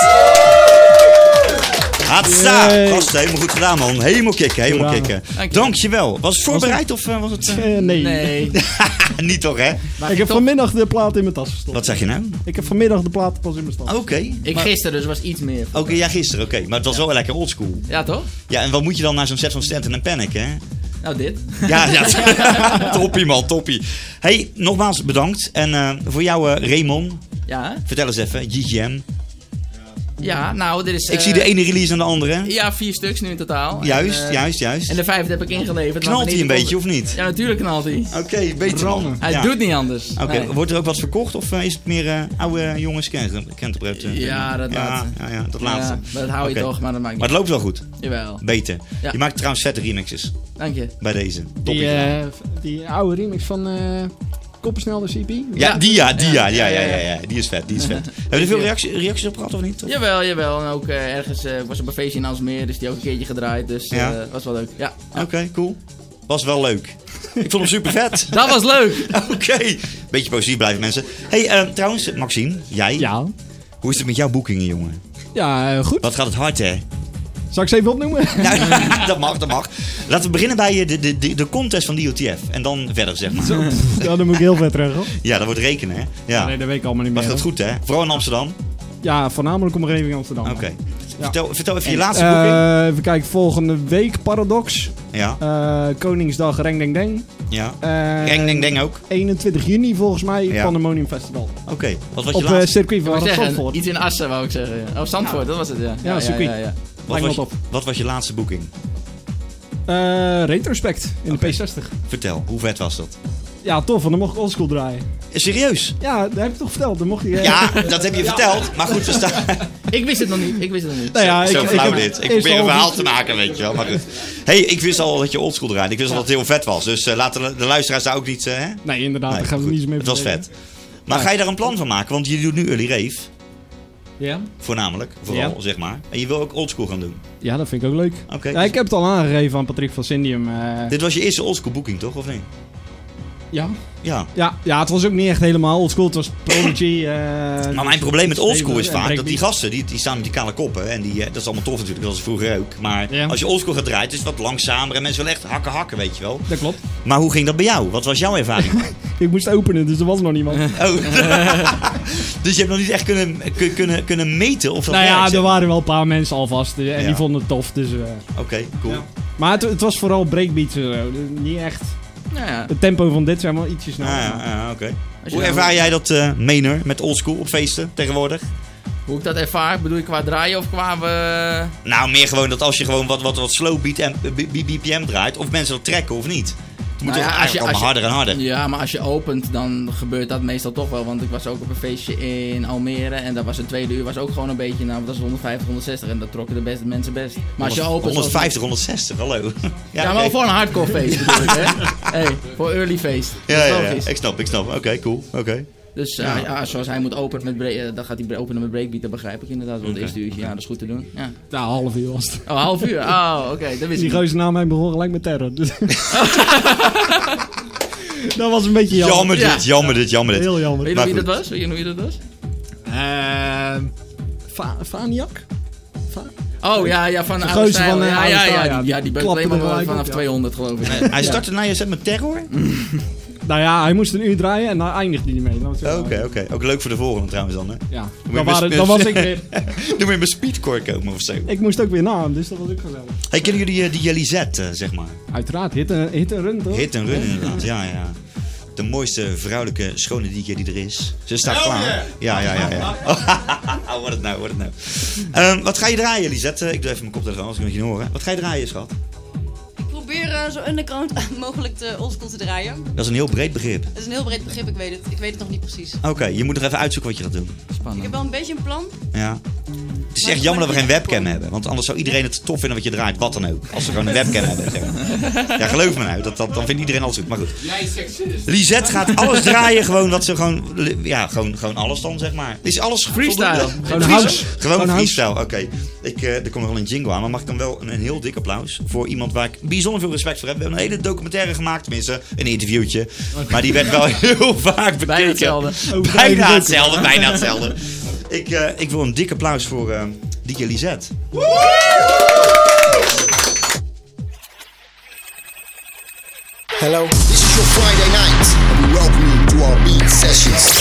Hatsa! Gast, helemaal goed gedaan, man. Helemaal kicken, helemaal kicken. Dank je. Dankjewel. Was het voorbereid of uh, was het... Uh... Uh, nee. Nee. Niet toch, hè? Maar ik heb toch... vanmiddag de plaat in mijn tas gestopt. Wat zeg je nou? Ik heb vanmiddag de plaat pas in mijn tas. Oké. Okay. Ik maar... gisteren, dus was iets meer. Oké, okay, ja, gisteren, oké. Okay. Maar het was ja. wel lekker oldschool. Ja, toch? Ja, en wat moet je dan naar zo'n set van Stanton en Panic, hè? Nou, dit. Ja, ja. Toppie, man, toppie. Hey, nogmaals bedankt. En uh, voor jou, uh, Raymond. Ja? Vertel eens even, G G M. Ja, nou, dit is... Ik uh, zie de ene release aan de andere. Ja, vier stuks nu in totaal. Juist, en, uh, juist, juist. En de vijfde heb ik ingeleverd. Knalt hij een beetje, of niet? Ja, natuurlijk knalt hij. Oké, okay, beter man. Hij ja. doet niet anders. Oké, okay. Nee. Wordt er ook wat verkocht of uh, is het meer uh, oude jongens kenterbreud? Uh, ja, dat ja, laatste. Ja, ja, dat laatste. Ja, maar dat hou je okay. toch, maar dat maakt niet. Maar het loopt wel goed. Jawel. Beter. Ja. Je maakt trouwens vette remixes. Dank je. Bij deze. Die, uh, die oude remix van... Uh... Koppensnel de C P? Ja, die ja, die ja, ja, ja, ja, ja. Die is vet, die is vet. Hebben er veel reacties, reacties op gehad of niet? Of? Jawel, jawel. En ook uh, ergens, uh, was op een feestje in Aalsmeer, dus die ook een keertje gedraaid. Dus uh, ja. was wel leuk. Ja. Oké, okay, cool. Was wel leuk. Ik vond hem super vet. Dat was leuk. Oké. Okay. Beetje positief blijven mensen. Hey, uh, trouwens, Maxime, jij? Ja? Hoe is het met jouw boekingen, jongen? Ja, uh, goed. Wat gaat het hard, hè? Zal ik ze even opnoemen? Ja, dat mag, dat mag. Laten we beginnen bij de, de, de, de contest van D O T F. En dan verder, zeg maar. Zo, ja, dan moet ik heel ver terug, hoor. Ja, dat wordt rekenen, hè? Ja. Ja, nee, dat weet ik allemaal niet meer. Was dat goed, hè? Vooral in Amsterdam? Ja, voornamelijk omgeving Amsterdam. Oké. Okay. Ja. Vertel, vertel even en, je laatste uh, boeking. Even kijken, volgende week Paradox. Ja. Uh, Koningsdag Reng Deng Deng. Ja. Uh, Reng Deng Deng ook. eenentwintig juni volgens mij, ja. Pandemonium Festival. Oké, okay. Wat was je Op laatste? Op uh, circuit van Zandvoort. Iets in Assen, wou ik zeggen. Oh, Zandvoort, ja. dat was het, ja. Ja, ja circuit. Ja, ja, ja. Wat, was je, wat was je laatste boeking? Uh, Retrospect in okay. de P zestig. Vertel, hoe vet was dat? Ja, tof, want dan mocht ik oldschool draaien. Serieus? Ja, dat heb ik toch verteld. Dan mocht je, uh... Ja, dat heb je ja. verteld. Maar goed, we staan... Ik wist het nog niet. Ik wist het nog niet. Nou ja, zo ik, flauw ik, dit. Ik probeer een verhaal te maken, weet je wel. Maar goed. Hey, ik wist al dat je oldschool draaide. Ik wist al dat het heel vet was. Dus uh, laten de, de luisteraars daar ook niet... Uh, hè? Nee, inderdaad. Nee, daar gaan we goed. niet zo mee Het was vet. Maar ja. ga je daar een plan van maken? Want je doet nu early rave. Ja. Voornamelijk, vooral, ja. zeg maar. En je wil ook oldschool gaan doen. Ja, dat vind ik ook leuk. Okay. Ja, ik heb het al aangegeven aan Patrick van Syndium. Uh... Dit was je eerste oldschool boeking, toch? Of niet? Ja. Ja. Ja, ja, het was ook niet echt helemaal oldschool. Het was Prodigy. Uh, maar mijn probleem met oldschool is vaak dat die gasten, die, die staan met die kale koppen. En die, uh, dat is allemaal tof natuurlijk, dat was vroeger ook. Maar ja. als je oldschool gaat draaien, is het wat langzamer. En mensen willen echt hakken hakken, weet je wel. Dat klopt. Maar hoe ging dat bij jou? Wat was jouw ervaring? Ik moest openen, dus er was nog niemand. Oh. Dus je hebt nog niet echt kunnen, kunnen, kunnen meten of dat Nou ja, werkt, er waren wel een paar mensen alvast. En ja. die vonden het tof. Dus, uh, Oké, okay, cool. Ja. Maar het, het was vooral breakbeats. Uh, niet echt... Ja, ja. Het tempo van dit zijn wel ietsjes sneller. Ah, ja, ja, okay. Hoe ervaar jij dat uh, Maynor met oldschool op feesten tegenwoordig? Hoe ik dat ervaar? Bedoel je qua draaien of qua... Uh... Nou, meer gewoon dat als je gewoon wat, wat, wat slow beat en B P M draait, of mensen dat trekken of niet. Het moet nou toch ja, eigenlijk allemaal harder en harder. Ja, maar als je opent, dan gebeurt dat meestal toch wel. Want ik was ook op een feestje in Almere en dat was het tweede uur was ook gewoon een beetje, nou dat is honderdvijftig, honderdzestig en dat trokken de beste mensen best. Maar als je opent... honderdvijftig, honderdzestig, hallo. Ja, ja maar okay. Voor een hardcore feest bedoel ik, hè. Hey, voor early feest. Ja, ja, ja, ik snap, ik snap. Oké, okay, cool, oké. Okay. Dus ja. Uh, ja, zoals hij moet openen met break, dan gaat hij openen met breakbeat, dat begrijp ik inderdaad. Want okay. het eerste uurtje, ja, dat is goed te doen. Ja, ja half uur was het. Oh, half uur? Oh, oké, okay, dat wist ik. Die gozer naam mij begon gelijk met terror. Dus. Dat was een beetje jammer. Jammer dit, ja. jammer dit, jammer dit. Heel jammer. Weet je wie dat was? Weet je wie dat was? Uh, Faniak? Oh ja, ja, van de oude stijl. Van, uh, ja, ja, ja, ja, die, ja, die beukt alleen maar vanaf ja. tweehonderd geloof ik. Hij startte na je set met terror? Nou ja, hij moest een uur draaien en daar eindigde hij mee. Oké, oké. Okay, okay. Ook leuk voor de volgende trouwens dan, hè? Ja, dan, waren, dan was ik weer... Doe maar met speedcore komen of zo. Ik moest ook weer na, dus dat was ook gezellig. Hey, kennen jullie uh, die Jelly Z, uh, zeg maar? Uiteraard, hit en hit run toch? Hit en run inderdaad, ja, ja. De mooiste vrouwelijke schone D J die er is. Ze staat klaar. Ja, ja, ja. ja. Oh, wat het nou, wat het nou. Um, wat ga je draaien, Lisette? Ik doe even mijn koptelefoon, als ik het niet horen. Wat ga je draaien, schat? Ik probeer uh, zo underground mogelijk de oldschool te draaien. Dat is een heel breed begrip. Dat is een heel breed begrip, ik weet het. Ik weet het nog niet precies. Oké, okay, je moet nog even uitzoeken wat je gaat doen. Spannend. Ik heb wel een beetje een plan. Ja. Het is echt jammer dat we geen webcam hebben. Want anders zou iedereen het tof vinden wat je draait. Wat dan ook. Als ze gewoon een webcam hebben. Zeg maar. Ja, geloof me nou. Dat, dat, dan vindt iedereen alles goed. Maar goed. Jij seksist. Lisette gaat alles draaien. Gewoon wat ze gewoon... Ja, gewoon, gewoon alles dan, zeg maar. Is alles freestyle. Gewoon house. Gewoon, gewoon freestyle. Oké. Okay. Ik, uh, er komt nog wel een jingle aan. Maar mag ik dan wel een, een heel dik applaus voor iemand waar ik bijzonder veel respect voor heb. We hebben een hele documentaire gemaakt. Tenminste, een interviewtje. Okay. Maar die werd wel heel vaak bekeken. Bijna hetzelfde. Bijna hetzelfde. Bijna hetzelfde. Ik, uh, ik wil een dik applaus voor uh, D J Lisette. Hello, this is your Friday night, and we welcome you to our beat sessions.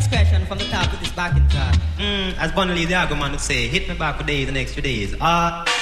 expression from the top of this backing track. Mm, as Bunny Lee the Argument would say, hit me back for days and extra days. Ah. Uh,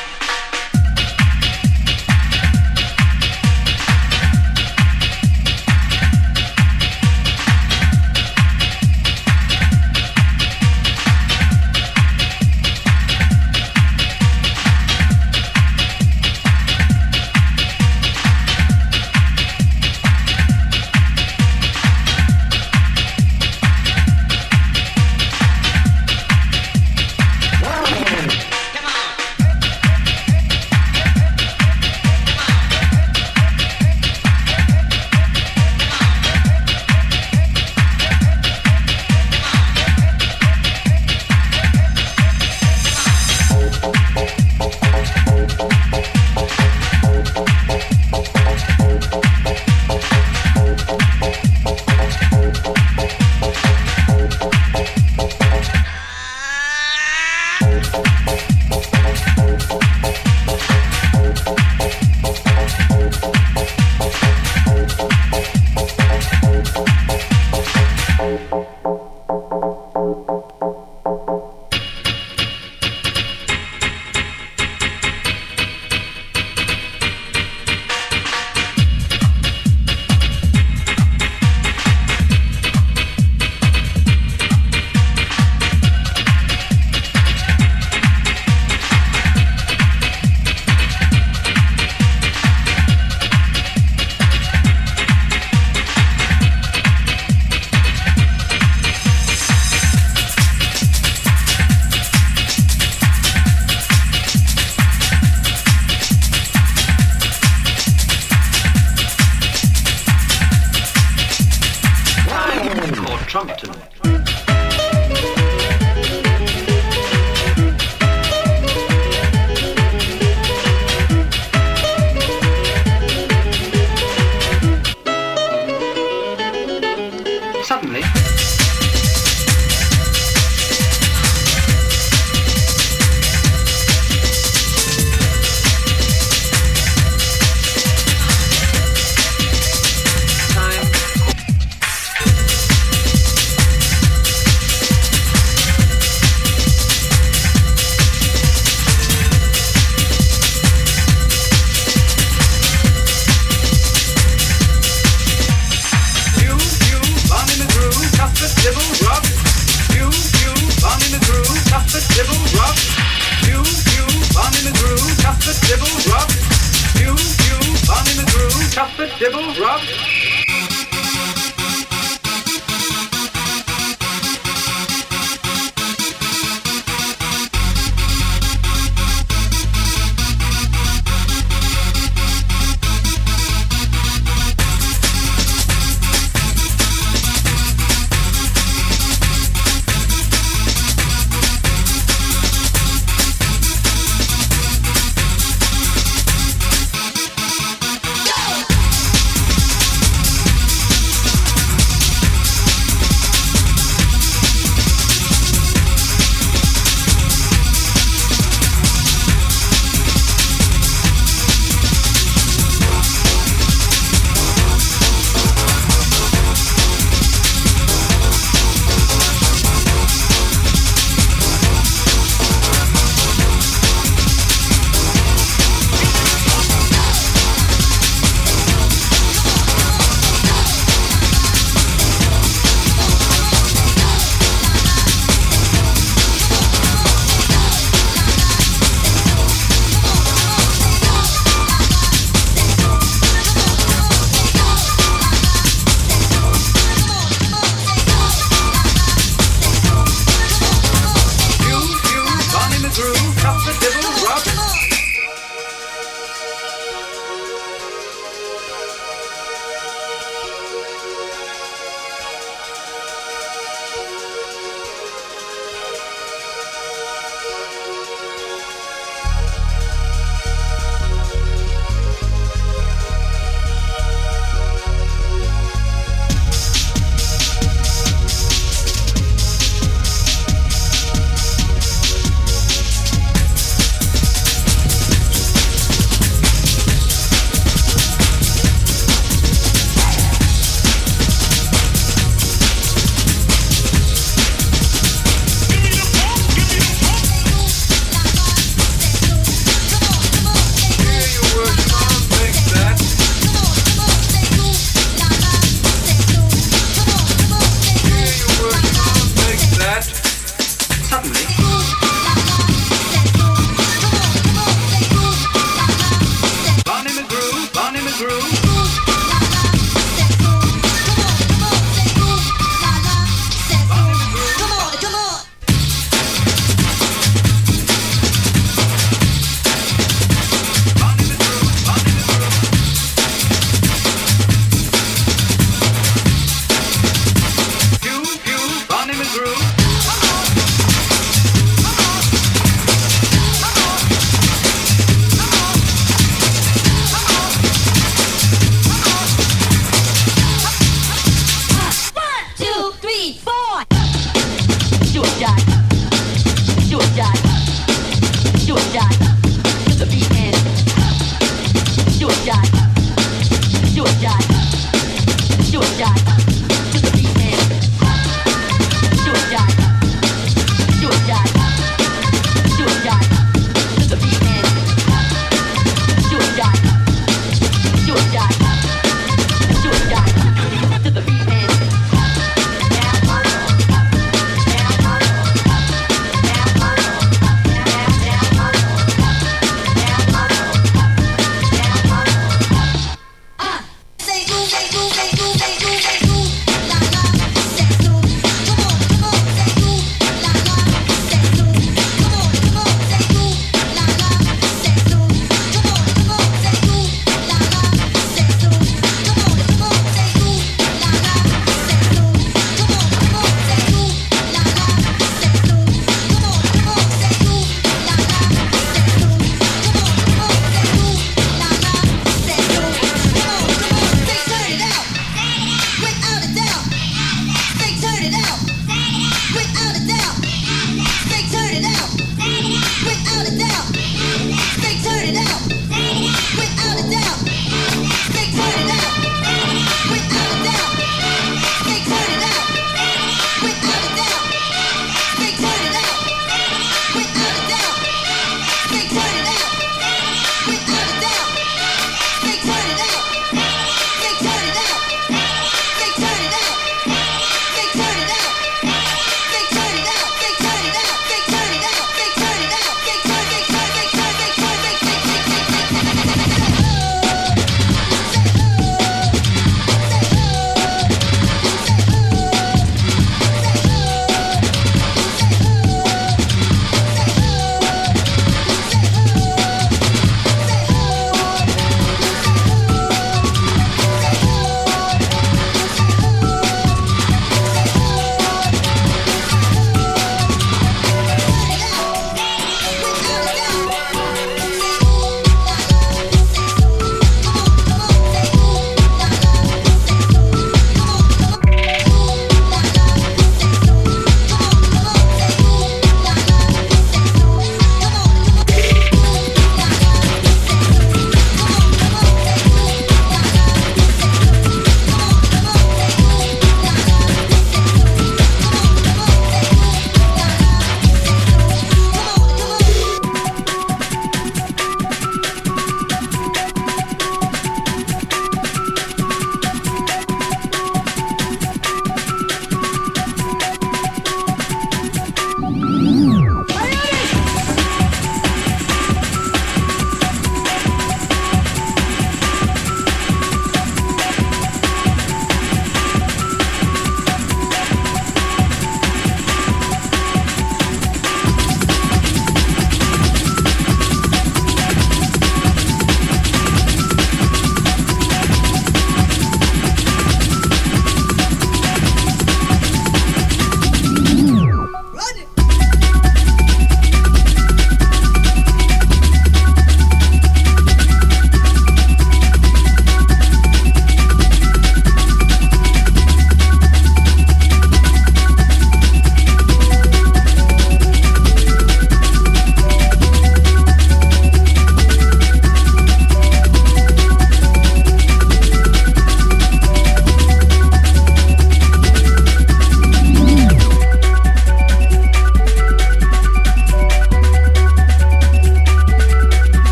three, four. Do a shot. Do a shot. Do a shot. To the beat and do a shot. Do a shot. Do a shot. To the beat and do a shot. Do a shot. Do a shot. To the beat and do a shot. Do a shot. Do a shot. To the beat and now, now, now.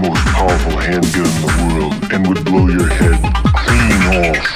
most powerful handgun in the world and would blow your head clean off.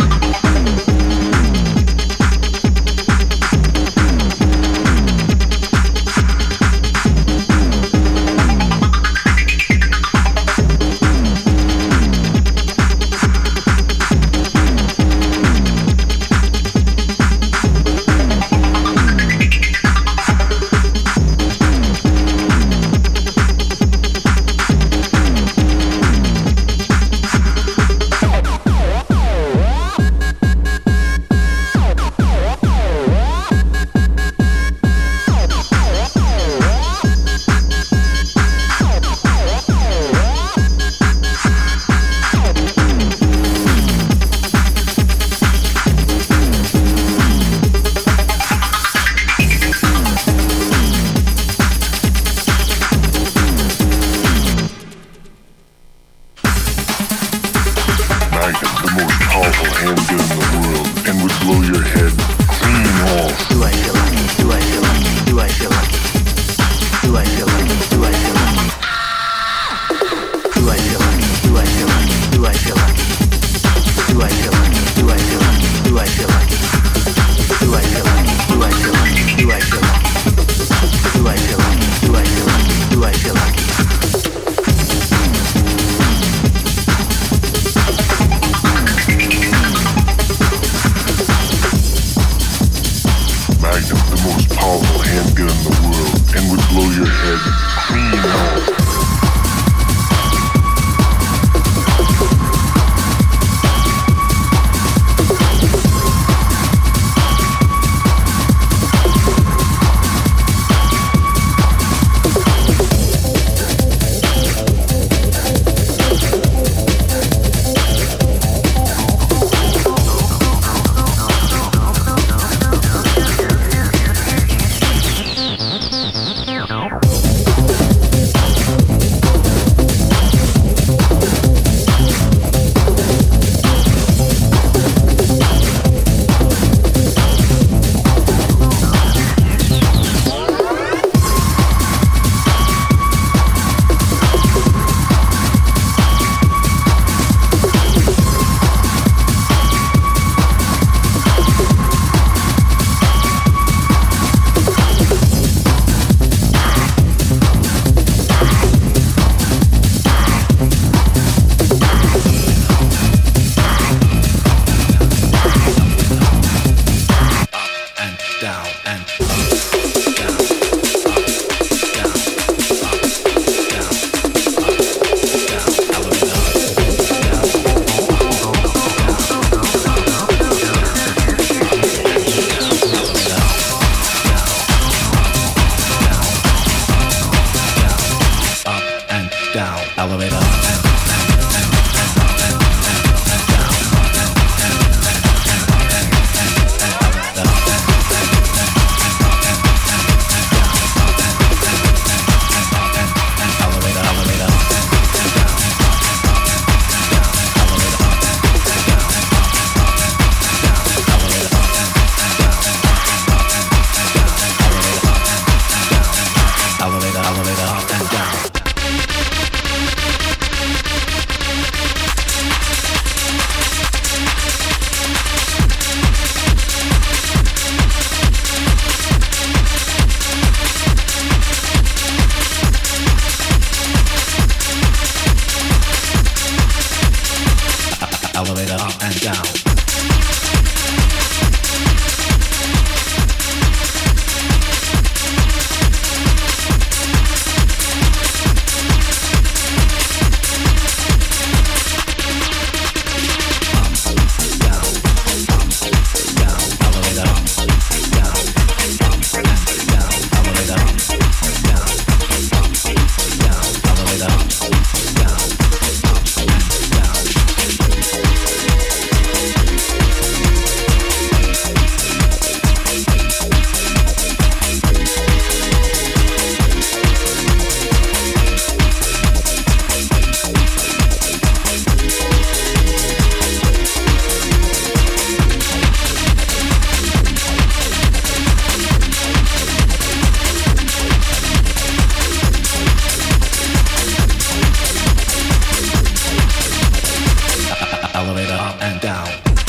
down.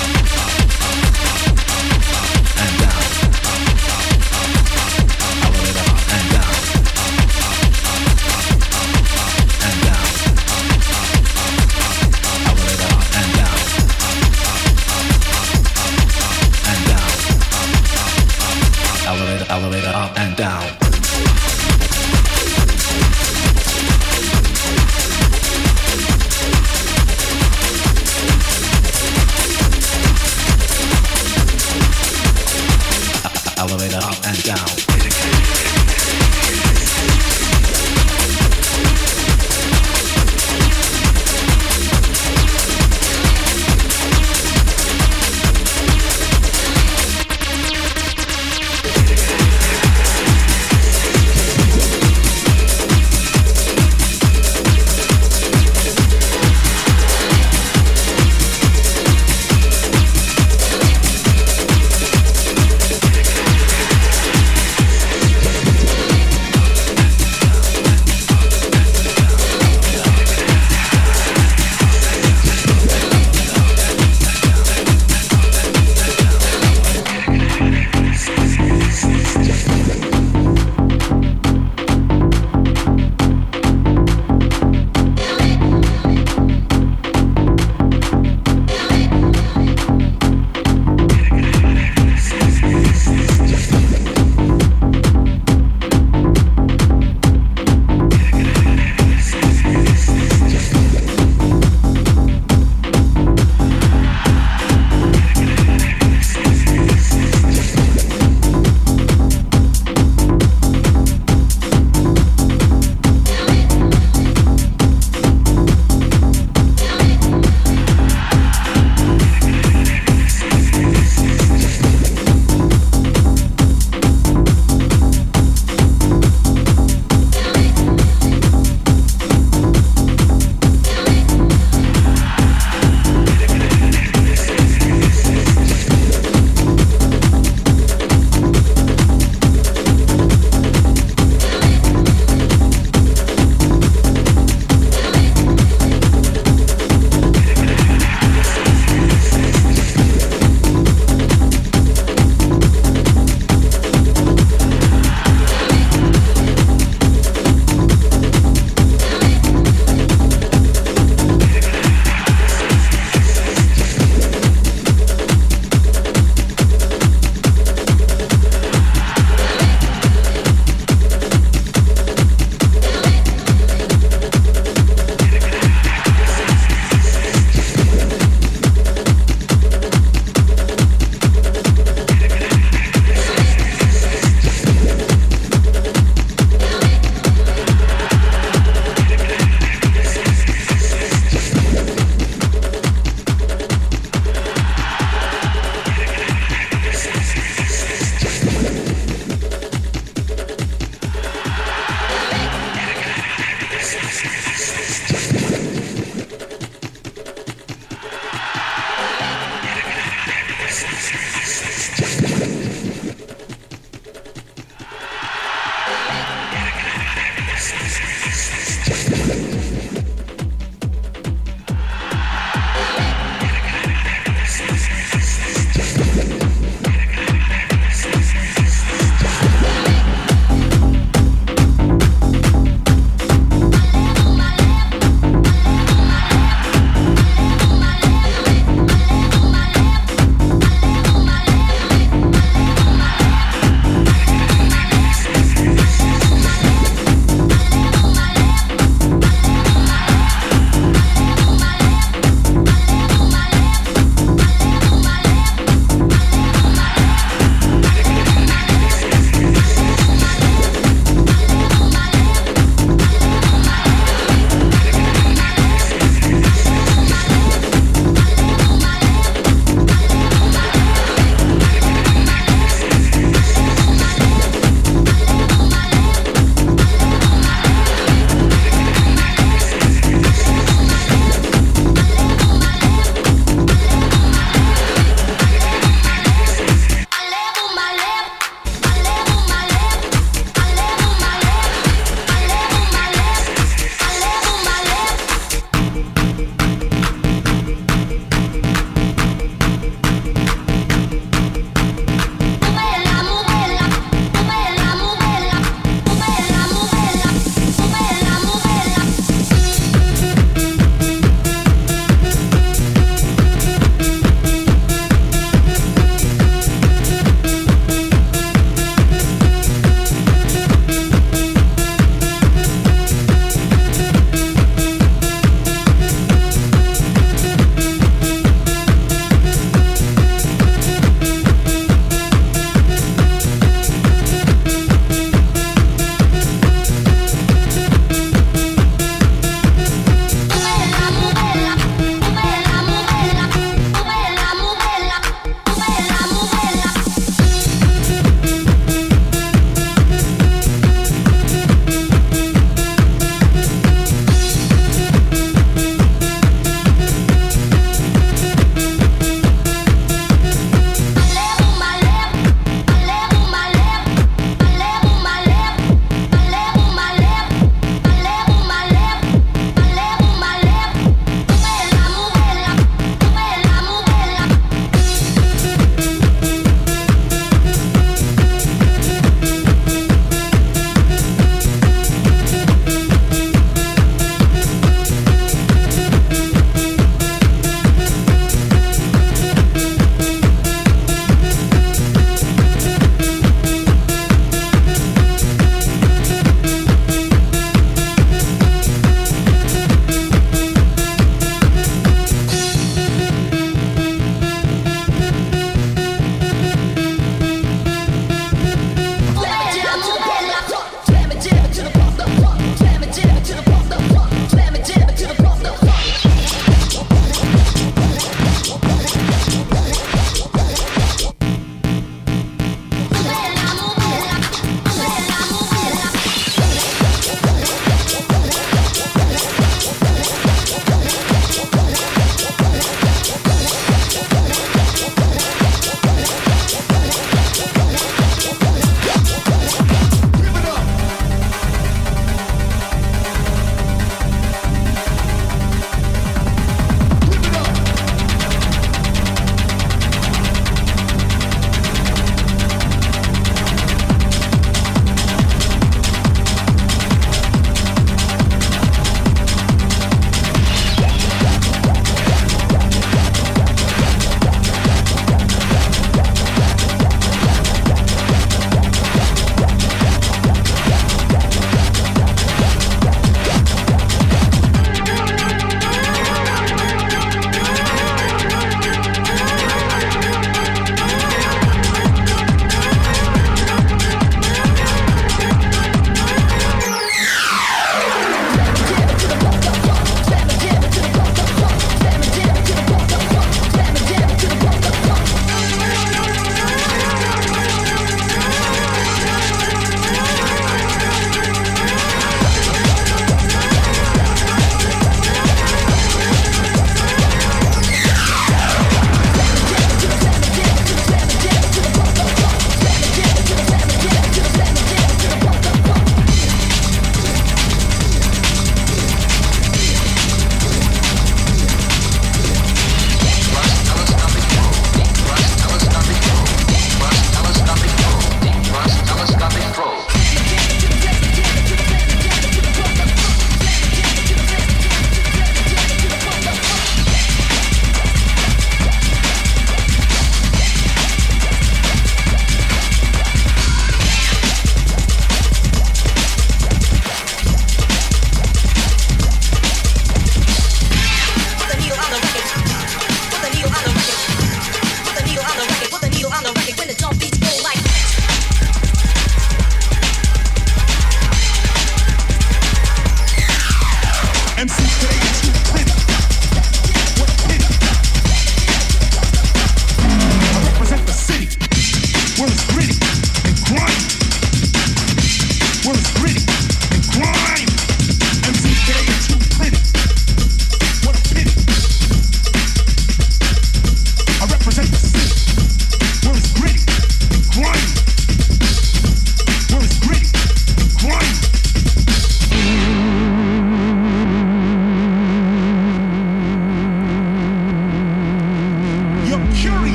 And down. Elevator up and down. And down. Elevator up and down. And down. Elevator, elevator up and down. Elevator up and down.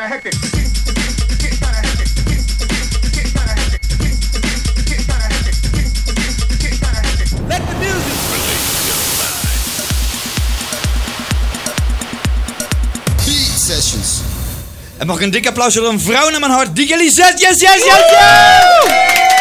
hectic. Get kinda hectic. Get kinda hectic. Get kinda hectic. Get kinda hectic. Let the music Beat Sessions. En mag ik een dik applaus voor een vrouw naar mijn hart, D J Lisette. Yes, yes, yes, yes!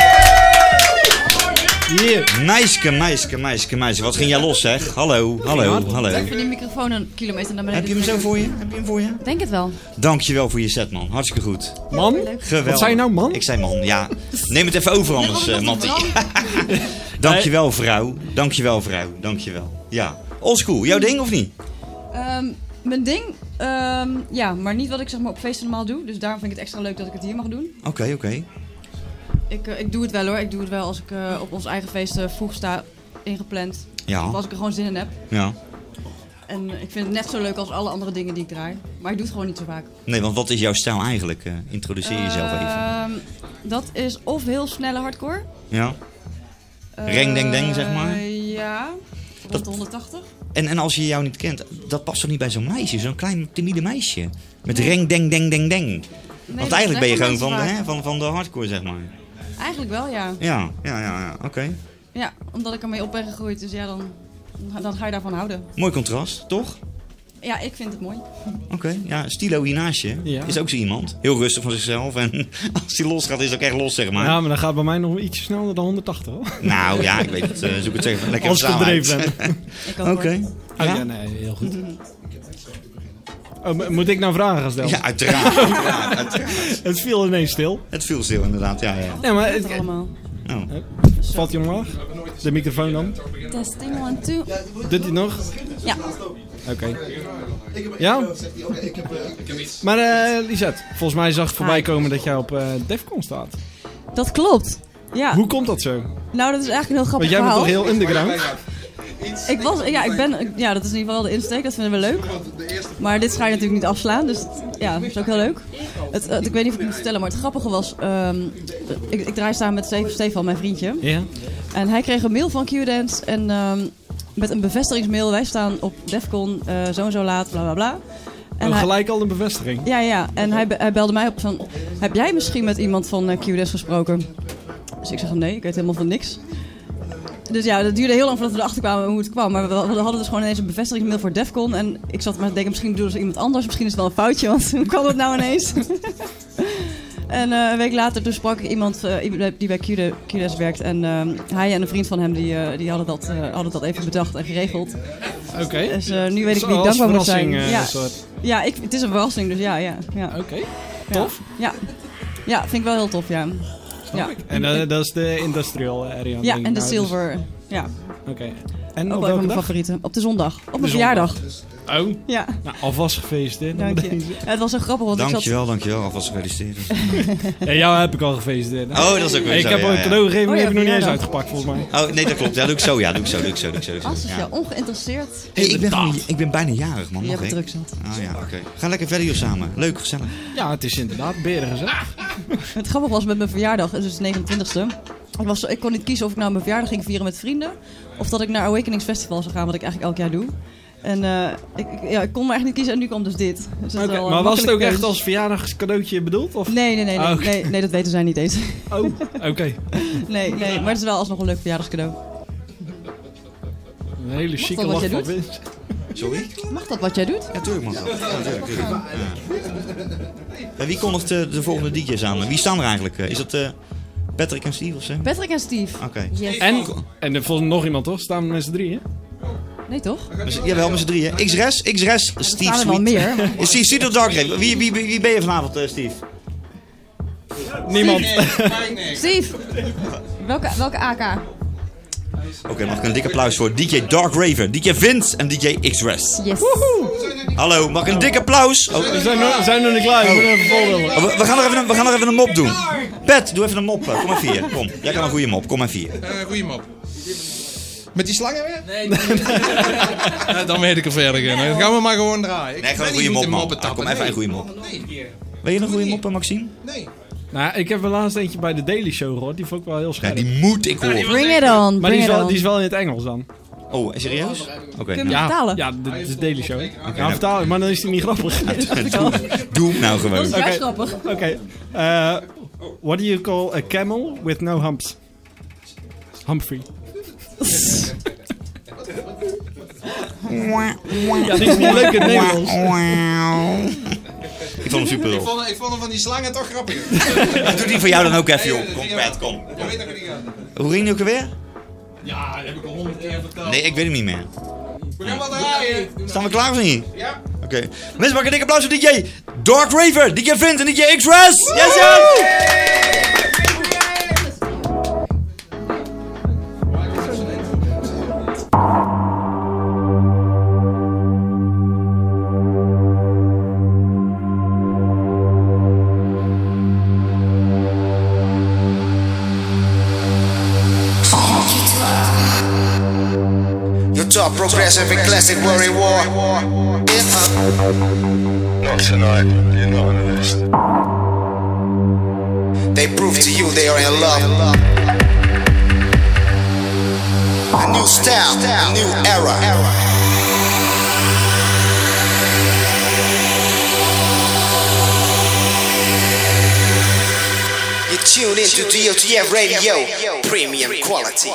Yeah. Meisje, meisje, meisje, meisje. Wat ging jij los, zeg? Hallo, hallo, hallo. Even die microfoon een kilometer naar beneden. Heb je hem zo voor je? Heb je hem voor je? Denk het wel. Dankjewel voor je set, man. Hartstikke goed. Man? Geweldig. Wat zei je nou, man? Ik zei man, ja. Neem het even over anders, uh, Mattie. Dankjewel, vrouw. Dankjewel, vrouw. Dankjewel. Ja. Oldschool, jouw ding of niet? Um, mijn ding? Um, ja, maar niet wat ik zeg maar op feesten normaal doe. Dus daarom vind ik het extra leuk dat ik het hier mag doen. Oké, okay, oké. Okay. Ik, uh, ik doe het wel hoor. Ik doe het wel als ik uh, op ons eigen feesten vroeg sta ingepland. Ja. Of als ik er gewoon zin in heb. Ja. En ik vind het net zo leuk als alle andere dingen die ik draai. Maar ik doe het gewoon niet zo vaak. Nee, want wat is jouw stijl eigenlijk? Uh, introduceer jezelf even. Uh, dat is of heel snelle hardcore. Ja. Uh, Reng, deng, deng, zeg maar. Ja. Rond dat... de honderdtachtig. En, en als je jou niet kent, dat past toch niet bij zo'n meisje? Zo'n klein timide meisje. Met nee. Reng, deng, deng, deng, deng. Nee, want eigenlijk ben je gewoon van de, hè, van, van de hardcore, zeg maar. Eigenlijk wel, ja. Ja, ja, ja, ja. oké. Okay. Ja, omdat ik ermee op ben gegroeid, dus ja, dan, dan ga je daarvan houden. Mooi contrast, toch? Ja, ik vind het mooi. Oké, okay. Ja, Stilo hier naast je ja. is ook zo iemand. Heel rustig van zichzelf en als hij los gaat is het ook echt los, zeg maar. Ja, maar dan gaat bij mij nog ietsje sneller dan honderdtachtig, hoor. Nou ja, ik weet het, uh, zoek het even lekker als gedreven. Oké. Okay. Ja? Oh, ja, nee, heel goed. Oh, moet ik nou vragen stellen? Ja, uiteraard. uiteraard, uiteraard. Het viel ineens stil. Het viel stil, inderdaad, ja. ja. ja maar het, het allemaal. Oh. Valt hij omlaag? De microfoon dan? Testing, one, two. Doet hij nog? Ja. Oké. Okay. Ja? Maar uh, Lisette, volgens mij zag ik voorbij komen dat jij op uh, Defcon staat. Dat klopt. Ja. Hoe komt dat zo? Nou, dat is eigenlijk een heel grappig verhaal. Want jij verhaal. bent toch heel underground? Ik was, ja, ik ben, ja, dat is in ieder geval de insteek, dat vinden we leuk. Maar dit ga je natuurlijk niet afslaan, dus ja, dat is ook heel leuk. Het, het, ik weet niet of ik het moet vertellen, maar het grappige was, um, ik, ik draai samen met Stefan, mijn vriendje. Ja. En hij kreeg een mail van Q-Dance en um, met een bevestigingsmail, wij staan op Defcon, uh, zo en zo laat, bla bla bla. En oh, gelijk hij, al een bevestiging? Ja, ja, en hij, hij belde mij op van, heb jij misschien met iemand van uh, Q-Dance gesproken? Dus ik zeg, nee, ik weet helemaal van niks. Dus ja, dat duurde heel lang voordat we erachter kwamen hoe het kwam. Maar we, we hadden dus gewoon ineens een bevestigingsmail voor Defcon. En ik zat maar te denken, misschien doen ze iemand anders. Misschien is het wel een foutje, want hoe kwam het nou ineens? En uh, een week later toen sprak ik iemand uh, die bij Q D S werkt. En uh, hij en een vriend van hem die, uh, die hadden, dat, uh, hadden dat even bedacht en geregeld. Oké. Okay. Dus uh, nu weet ik wie ik dankbaar moet zijn. Uh, ja, soort... ja ik, het is een verrassing, dus ja. ja, ja. Oké, okay. Tof. Ja. ja, vind ik wel heel tof, ja. Ja. En uh, dat is de industrial area? Ja, en de nou, silver. Dus... Ja. Oké. Okay. En ook op wel welke mijn dag? favorieten. Op de zondag. Op de mijn verjaardag. Oh. Ja. Nou, alvast gefeliciteerd. Dank je. Ja, het was zo grappig. Want dankjewel, ik zat... dankjewel. Alvast gefeliciteerd. Ja, jou heb ik al gefeliciteerd. Oh, dat is ook weer Ik zo, heb ja, al een ja. cadeau gegeven, oh, maar ja, heb ik nog niet eens dag. uitgepakt, volgens mij. Oh, nee, dat klopt. Ja, doe ik zo. Ja, doe ik zo, doe ik zo, doe ik zo. Doe ik zo. Als het ja. je ongeïnteresseerd... Hey, ik, ben gewoon, ik ben bijna jarig, man. Je Nog, hebt hè? druk zat. Oh ja, oké. Okay. Ga lekker verder hier samen. Leuk, gezellig. Ja, het is inderdaad beren gezellig. Het grappige was met mijn verjaardag, dus het negenentwintigste. Ik, was, ik kon niet kiezen of ik nou mijn verjaardag ging vieren met vrienden. Of dat ik naar Awakenings Festival zou gaan, wat ik eigenlijk elk jaar doe. En uh, ik, ja, ik kon me echt niet kiezen en nu kwam dus dit. Dus okay, wel, maar was het ook echt als verjaardagscadeautje bedoeld? Of? Nee, nee, nee, nee, ah, okay. nee, nee, dat weten zij niet eens. Oh, oké. Okay. Nee, nee, maar het is wel alsnog een leuk verjaardagscadeau. Een hele mag chique lach van winst. Sorry? Mag dat wat jij doet? Ja, tuurlijk mag dat. Ja, tuurlijk, tuurlijk. Ja. Ja, wie kondigt de, de volgende D J's aan? Wie staan er eigenlijk? Is dat uh, Patrick en Steve of zo? Patrick en Steve. Oké. Okay. Yes. En, en er volgens nog iemand toch? Staan we met z'n drieën? Nee, toch? Jawel, met z'n drieën. X-Res, X-Res, ja, Steve er wel meer. Is Steve Sweet of Dark Raven? Wie, wie, wie, wie ben je vanavond, uh, Steve? Niemand. Steve, welke, welke A K? Oké, okay, mag ik een dik applaus voor D J Dark Raver, D J Vince en D J X-Res. Yes. Woehoe. Hallo, mag ik een dik applaus? Oh. We zijn nog, zijn nog niet klaar, we moeten even volhouden. Oh, we, we, gaan nog even een, we gaan nog even een mop doen. Pet, doe even een mop. Kom even hier. Kom, jij kan een goede mop. Kom even hier. Uh, goeie mop. Met die slangen weer? Nee. nee, nee, nee. Ja, dan weet ik er verder in. Dan gaan we maar gewoon draaien. Nee, gewoon een goede mop, man. Ah, kom even een goede mop. Nee. Wil je een goede mop, Maxime? Nee. Nou, ik heb er laatst eentje bij de Daily Show gehoord. Die vond ik wel heel scherp. Ja, die moet ik horen. Bring it on. Maar die is, wel, die is wel in het Engels dan. Oh, serieus? Oké. Kun je hem Ja, vertalen? ja, dit is Daily Show. Oké, nou- ja, vertaal, maar dan is hij niet grappig. doe, doe hem nou gewoon. Dat is juist Oké. grappig. Oké. eh, what do you call a camel with no humps? Humphrey. Ja, die is niet leuk in het Nederlands. Ik vond hem super Ik tof. vond, ik vond hem van die slangen toch grappiger. Doe die voor jou dan ook even, Nee, joh. dat Kom, ging Pat, kom. Je weet dat ik het niet ga. Hoe ging die ook alweer? Ja, dat heb ik al honderd keer verteld. Nee, ik weet hem niet meer. We gaan wat draaien. Staan we klaar of niet? Ja. Oké. Mensen, maken een dikke applaus voor D J Dark Raver, D J Vint en D J X-Res. Yes, yes! You talk progressive and classic worry war. Hip-hop. Not tonight, you're not on the list. They prove to you they are in love. A new style, a new era. You tune into D O T F Radio, premium quality.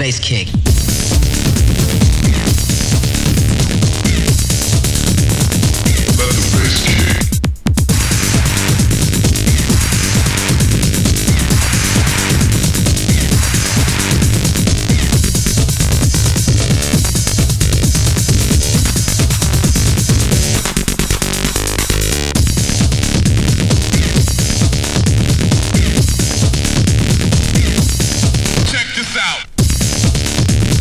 bass kick. Check this out.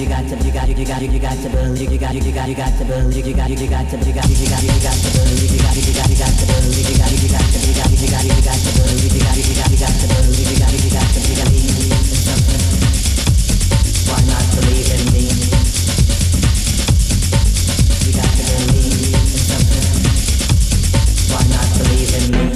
you got to, you got, you got, you got to believe, you got, you got, you got to believe, you got, you got to, you got, you got, you got to believe, you got, you got, you got to believe, you got, you got to, you got, you got, you got to believe, you got, you got, you got to believe, you got, you got to, you got, believe in something. Why not believe in me? You got to believe in something. Why not believe in me?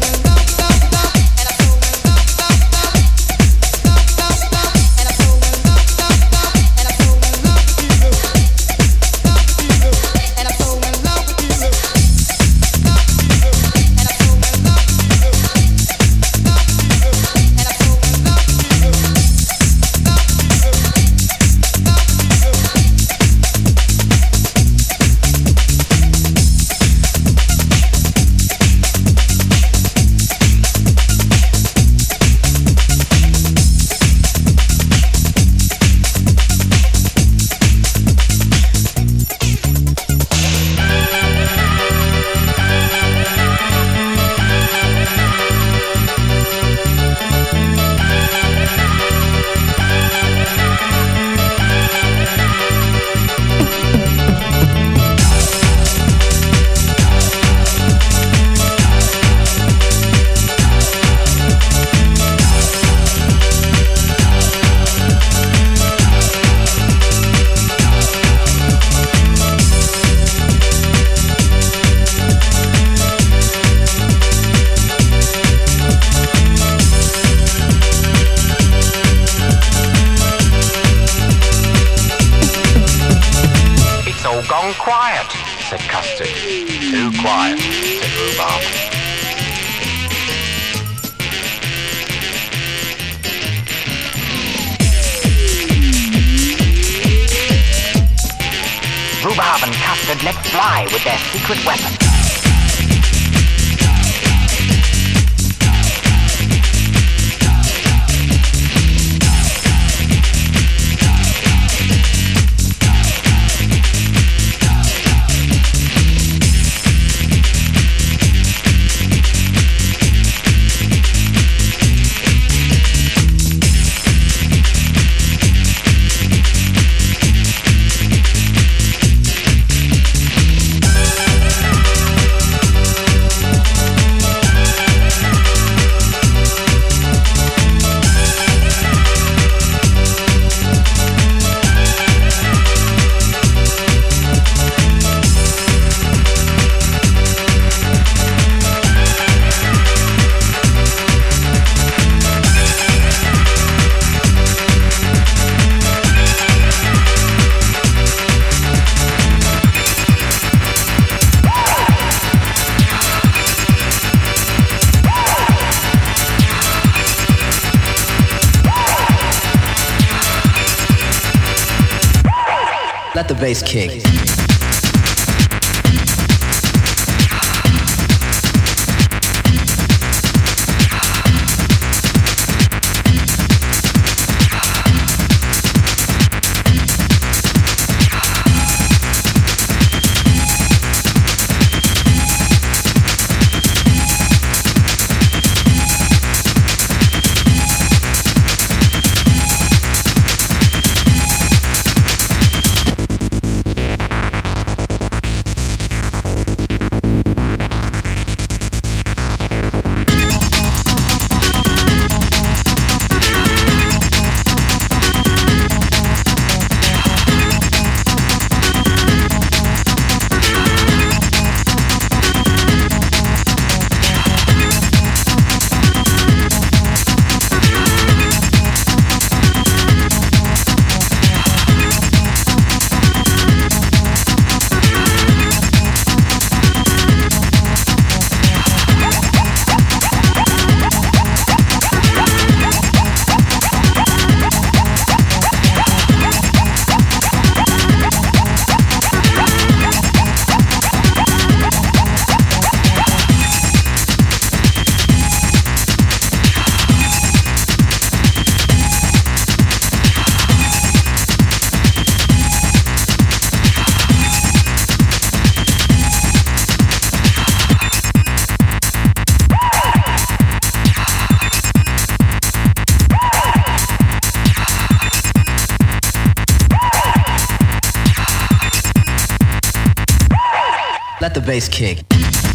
gone quiet, said Custard. Too quiet, said Rhubarb. Rhubarb and Custard let fly with their secret weapon. Let the bass kick. Let the bass kick.